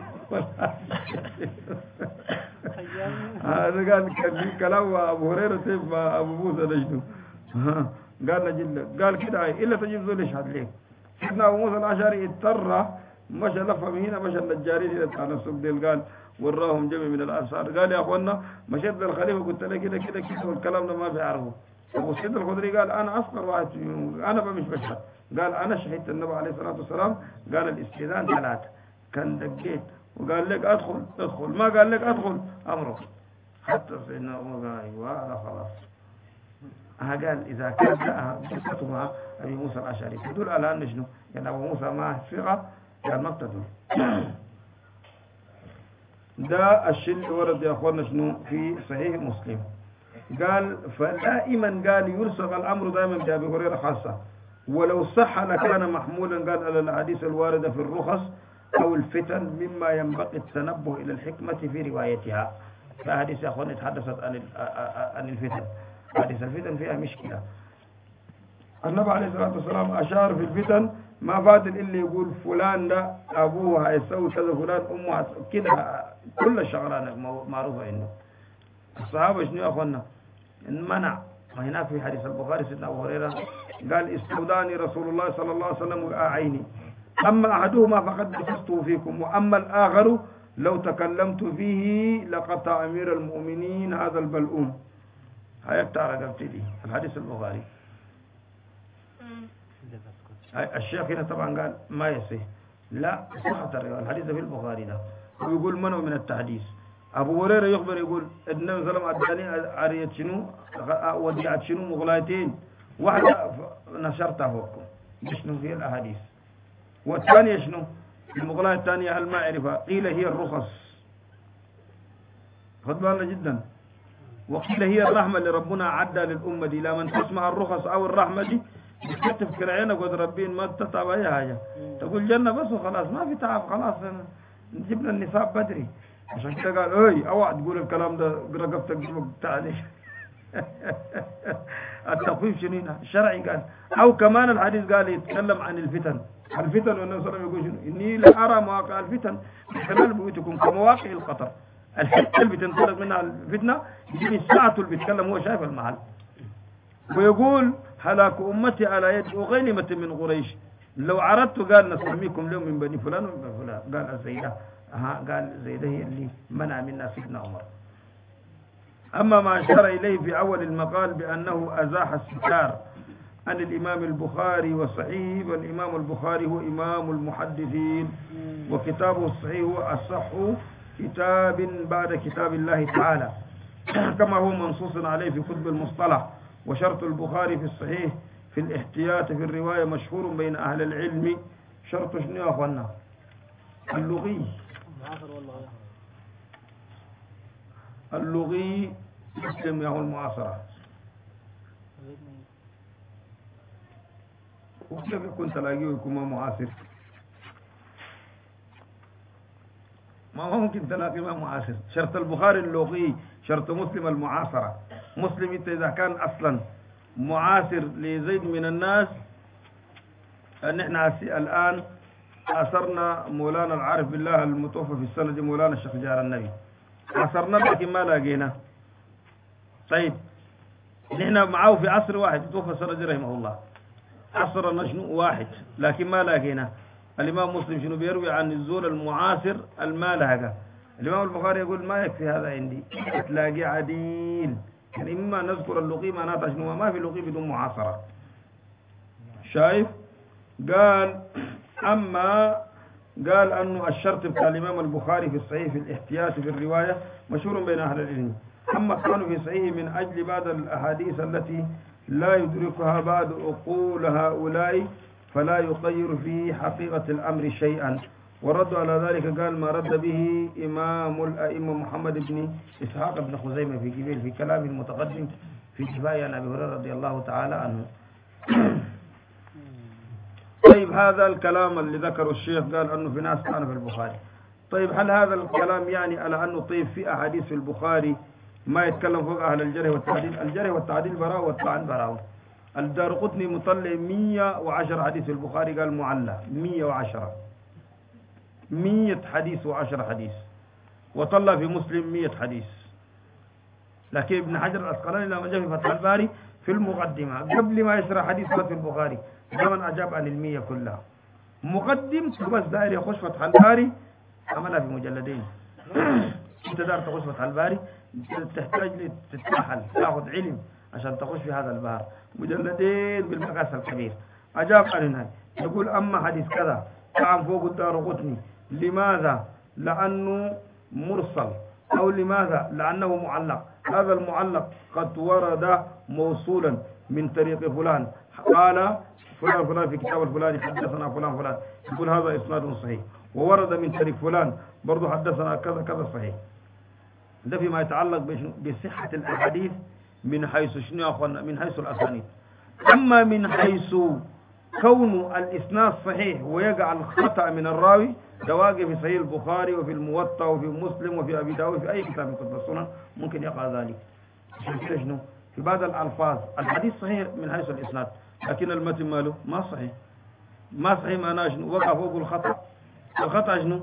Speaker 1: هذا قال كان في كلام أبو هريرة سيف أبو موسى نجده. قال نجلدك. قال كده إلا تجيب ذول يشهد لك. سيدنا أبو موسى الأشعري اضطر مشى لفه من هنا مشى النجارين إلى على السوق ديل قال وراهم جميع من الأنصار. قال يا أخوانا مشيت للخليفة قلت له كده كده كده والكلام ده ما بيعرفه. أبو سيد الخدري قال أنا أصغر واحد أنا مش بشهد. قال أنا شهدت النبي عليه الصلاة والسلام قال الاستئذان 3 كان دقيت وقال لك ادخل ما قال لك ادخل أمرك. حتى سيدنا عمر قال أيوة هذا خلاص. قال إذا كان قصته مع أبي موسى الأشعري تدل على أن شنو؟ يعني أبو موسى معه ثقة قال ما بتدل. ده الشيء اللي ورد يا أخوانا شنو في صحيح مسلم. قال فدائما قال يرسغ الأمر دائما بأبي هريرة خاصة ولو صح لكان محمولا قال على الأحاديث الواردة في الرخص أو الفتن مما ينبغي التنبه إلى الحكمة في روايتها. فحديث يا أخواني تحدثت عن الفتن. حديث الفتن فيها مشكلة. النبي عليه الصلاة والسلام أشار في الفتن ما فاتل إلا يقول فلان ده أبوه هيسوي كذا فلان أمه كده كل الشغلات معروفة إنه الصحابة شنو يا أخوانا منع. وهناك في حديث البخاري سيدنا أبو هريرة قال استوداني رسول الله صلى الله عليه وسلم وأعيني أما أحدهما فقد بسطته فيكم وأما الآخر لو تكلمت فيه لقطع أمير المؤمنين هذا البلؤوم. هاي تعرف قبتدي الحديث البخاري. الشيخ هنا طبعا قال ما يصح لا صحة الحديث في البخاري ده ويقول منه من التحديث. أبو هريرة يخبر يقول النبي صلى الله عليه وسلم أداني عرية شنو وديعت شنو مغلايتين واحدة نشرتها فوقكم شنو في الأحاديث والثانية شنو المغلاية الثانية هل ما عرفها قيل هي الرخص خذ بالنا جدا وقيل هي الرحمة اللي ربنا عدى للأمة دي لمن تسمع الرخص أو الرحمة دي تفكر عينك وتربين ما تتعب أي حاجة تقول جنة بس وخلاص ما في تعب خلاص جبنا النصاب بدري. عشان كده قال اي اوعى تقول الكلام ده رقبتك جيبك تعني التخفيف شنينه الشرعي قال او كمان الحديث قال يتكلم عن الفتن والنبي صلى الله عليه وسلم يقول شنو اني لارى مواقع الفتن خلال بيوتكم كمواقع القطر. الحته اللي بتنطلق منها الفتنه يجي ساعته اللي بيتكلم هو شايف المحل ويقول هلاك امتي على يد غيلمه من قريش لو عرضت قال نسميكم لهم من بني فلان ومن فلان قال الزيده قال زي ده اللي منع منا سيدنا عمر. أما ما أشار إليه في أول المقال بأنه أزاح الستار عن الإمام البخاري وصحيح والإمام البخاري هو إمام المحدثين وكتابه الصحيح هو أصح كتاب بعد كتاب الله تعالى كما هو منصوص عليه في كتب المصطلح. وشرط البخاري في الصحيح في الاحتياط في الرواية مشهور بين أهل العلم. شرط شنو يا أخوانا اللغي اللغي مسلم يا هو المعاصرة وكيف يكون تلاقيه يكون معاصر ما ممكن تلاقيه ما معاصر. شرط البخاري اللغي شرط مسلم المعاصرة. مسلم انت اذا كان اصلا معاصر لزيد من الناس ان احنا الان أثرنا مولانا العارف بالله المتوفى في السنة دي مولانا الشيخ جار النبي أثرنا لكن ما لاقينا. طيب نحن معه في عصر واحد توفى السنة دي رحمه الله عصرنا شنو واحد لكن ما لاقينا. الإمام مسلم شنو بيروي عن الزول المعاصر المالهجة. الإمام البخاري يقول ما يكفي هذا عندي تلاقي عديل يعني إما نذكر اللغي معناتها شنو ما في لغي بدون معاصرة. شايف قال أما قال أنه الشرط بتاع الإمام البخاري في الصحيح في الاحتياط في الرواية مشهور بين أهل العلم أما كانوا في صحيح من أجل بعض الأحاديث التي لا يدركها بعض عقول هؤلاء فلا يغير في حقيقة الأمر شيئا. ورد على ذلك قال ما رد به إمام الأئمة محمد بن إسحاق بن خزيمة في جبيل في كلامه المتقدم في كفاية عن أبي هريرة رضي الله تعالى عنه. طيب هذا الكلام اللي ذكره الشيخ قال أنه في ناس كانوا في البخاري. طيب هل هذا الكلام يعني على أنه طيب في أحاديث في البخاري ما يتكلم فوق أهل الجرح والتعديل؟ الجرح والتعديل براء والطعن براء. الدارقطني مطلع 110 حديث في البخاري قال معلى 100 حديث و10 حديث، وطلع في مسلم 100 حديث. لكن ابن حجر العسقلاني لما جاء في فتح الباري في المقدمة قبل ما يشرح حديث في البخاري زمن أجاب عن 100 كلها. مقدم بس داير يخش فتح الباري عملها في مجلدين. انت دار تخش فتح الباري تحتاج تتساحل تاخذ علم عشان تخش في هذا البحر، مجلدين بالمقاس الكبير. أجاب عن هناك يقول أما حديث كذا طعن فوق الدارقطني، لماذا؟ لأنه مرسل، أو لماذا؟ لأنه معلق. هذا المعلق قد ورد موصولا من طريق فلان، قال فلان فلان في كتاب الفلاني حدثنا فلان فلان، يقول هذا إسناد صحيح. وورد من طريق فلان برضو حدثنا كذا كذا صحيح. ده فيما يتعلق بصحة الأحاديث من حيث شنو يا أخوانا؟ من حيث الأسانيد. أما من حيث كون الإسناد صحيح ويقع الخطأ من الراوي، ده واقع في صحيح البخاري وفي الموطأ وفي مسلم وفي أبي داود في أي كتاب من كتب السنن ممكن يقع ذلك. عشان كده شنو؟ في بعض الألفاظ الحديث صحيح من حيث الإسناد لكن المتن ماله ما صحيح. ما صحيح معناه شنو؟ وقع فوق الخطأ. الخطأ شنو؟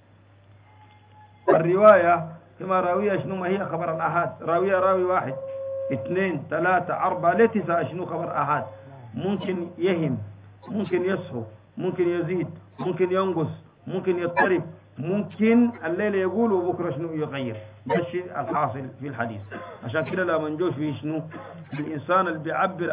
Speaker 1: الرواية كما راوية شنو ما هي خبر الآحاد، راوية راوي واحد 2 3 4 ل 9 شنو خبر آحاد. ممكن يهم، ممكن يصحو، ممكن يزيد، ممكن ينقص، ممكن يضطرب، ممكن الليلة يقول وبكرة شنو يغير. ده الشيء الحاصل في الحديث. عشان كده لما نجوش في شنو الإنسان اللي بيعبر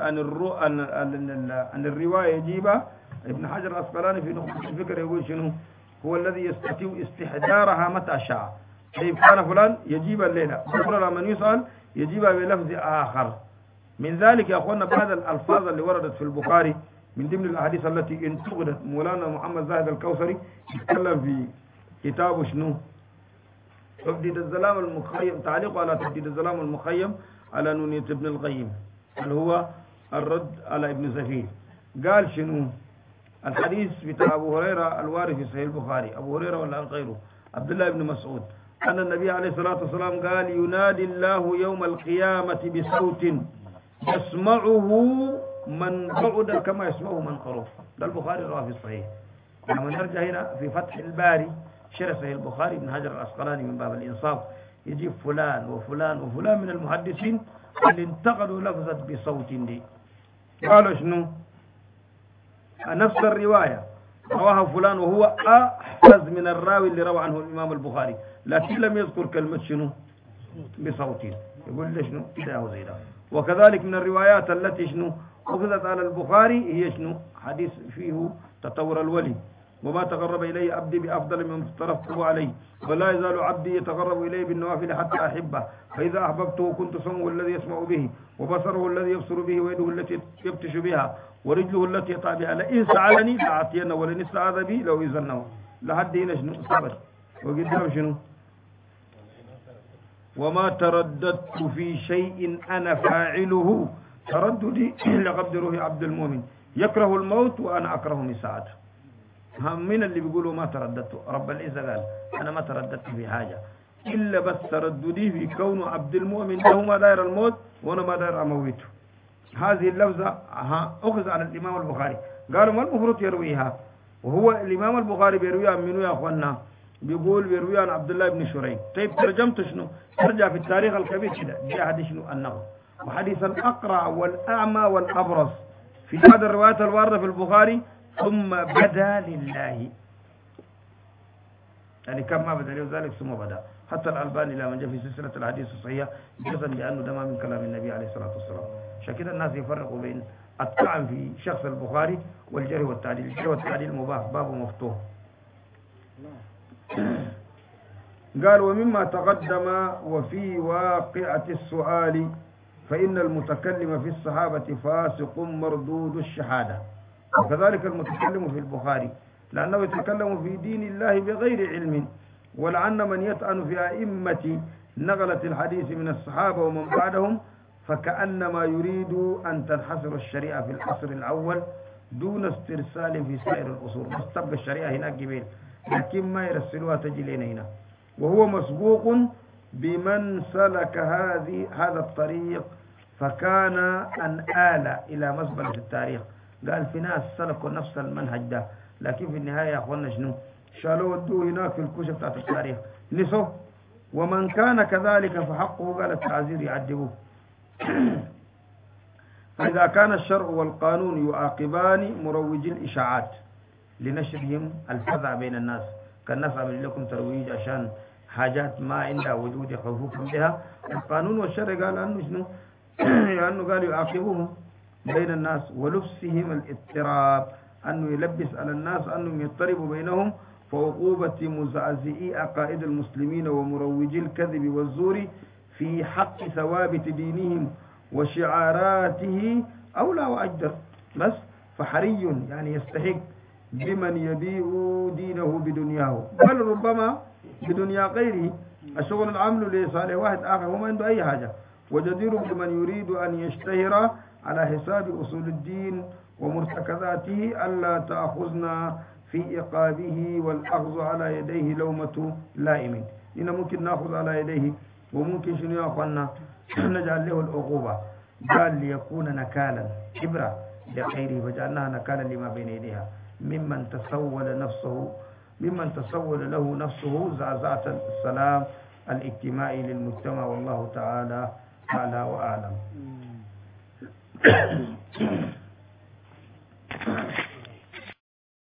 Speaker 1: عن الرواية يجيبها. ابن حجر العسقلاني في نقطة الفكر يقول شنو هو الذي يستطيع استحضارها متى شاء. طيب كان فلان يجيب الليلة، بكرة لما يسأل يجيبها بلفظ آخر. من ذلك يا أخوانا بعض الألفاظ اللي وردت في البخاري من ضمن الأحاديث التي انتقدت مولانا محمد زاهد الكوثري يتكلم في كتابه شنو تبديد الظلام المخيم، تعليقه على تبديد الظلام المخيم على نونية ابن القيم اللي هو الرد على ابن زفير. قال شنو الحديث بتاع أبو هريرة الوارد في صحيح البخاري، أبو هريرة ولا غيره عبد الله بن مسعود، أن النبي عليه الصلاة والسلام قال ينادي الله يوم القيامة بصوت يسمعه من بعد كما يسمعه من قرب. ده البخاري رواه في الصحيح. لما نرجع هنا في فتح الباري شرح صحيح البخاري ابن حجر العسقلاني من باب الإنصاف يجيب فلان وفلان وفلان من المحدثين اللي انتقدوا لفظة بصوت دي. قالوا شنو نفس الرواية رواها فلان وهو أحفظ من الراوي اللي روى عنه الإمام البخاري، لكن لم يذكر كلمة شنو بصوت. يقول لي شنو كده أو زي ده. وكذلك من الروايات التي شنو أخذت على البخاري هي شنو حديث فيه تطور الولي، وما تقرب إلي عبدي بأفضل من افترضته عليه، ولا يزال عبدي يتقرب إلي بالنوافل حتى أحبه، فإذا أحببته كنت سمعه الذي يسمع به، وبصره الذي يبصر به، ويده التي يبتش بها، ورجله التي يطع بها، لئن سألني لأعطينه، ولئن استعاذ بي لو يزنه. لحد هنا شنو ثبت. وقدام شنو وما ترددت في شيء أنا فاعله ترددي لقبض روح عبد المؤمن يكره الموت وأنا أكره مساعته. هم من اللي بيقولوا ما ترددت؟ رب العزة قال أنا ما ترددت في حاجة إلا بس ترددي في كون عبد المؤمن له ما داير الموت وأنا ما داير أموته. هذه اللفظة أخذ على الإمام البخاري. قالوا ما المفروض يرويها؟ وهو الإمام البخاري بيرويها منو يا أخوانا؟ بيقول بيرويها عن عبد الله بن شريك. طيب ترجمت شنو؟ ترجع في التاريخ الكبير كده جاء حديث شنو النغم وحديث الأقرع والأعمى والأبرص في بعض الروايات الواردة في البخاري ثم بدا لله، يعني كم ما بدا له ذلك ثم بدا. حتى الألباني لما جاء في سلسلة الحديث الصحيحة جزم بأنه ده ما من كلام النبي عليه الصلاة والسلام. عشان كده الناس يفرقوا بين الطعن في شخص البخاري والجرح والتعديل. الجرح والتعديل مباح بابه مفتوح. قال ومما تقدم وفي واقعة السؤال فإن المتكلم في الصحابة فاسق مردود الشهادة، وكذلك المتكلم في البخاري لأنه يتكلم في دين الله بغير علم، ولعن من يطعن في أئمة نقلة الحديث من الصحابة ومن بعدهم فكأنما يريد أن تنحصر الشريعة في العصر الأول دون استرسال في سائر الأصول. بس تبقى الشريعة هناك جبيل لكن ما يرسلوها تجي لنا هنا، وهو مسبوق بمن سلك هذا الطريق فكان أن آل إلى مزبلة التاريخ. قال في ناس سلكوا نفس المنهج ده لكن في النهاية يا أخوانا شنو شالوه ودوه هناك في الكوشة بتاعت التاريخ نسوه. ومن كان كذلك فحقه قال التعزير يعذبوه. فإذا كان الشرع والقانون يعاقبان مروجي الإشاعات لنشرهم الفزع بين الناس، كالناس عمل لكم ترويج عشان حاجات ما عندها وجود يخوفوكم بها، القانون والشرع قال أنه شنو لأنه قال يعاقبوهم بين الناس ولبسهم الاضطراب، أنه يلبس على الناس أنهم يضطربوا بينهم، فعقوبة مزعزئي عقائد المسلمين ومروجي الكذب والزور في حق ثوابت دينهم وشعاراته أولى وأجدر. بس فحري يعني يستحق بمن يبيع دينه بدنياه بل ربما بدنيا غيره، الشغل العمل لصالح واحد آخر وما عنده أي حاجة، وجدير بمن يريد أن يشتهر على حساب أصول الدين ومرتكزاته ألا تأخذنا في إقابه والأخذ على يديه لومة لائم. إن ممكن نأخذ على يديه وممكن شنو يا أخوانا نجعل له العقوبة. قال ليكون نكالا إبرة لغيره وجعلناها نكالا لما بين يديها ممن تسول له نفسه زعزعة السلام الاجتماعي للمجتمع. والله تعالى أعلى وأعلم.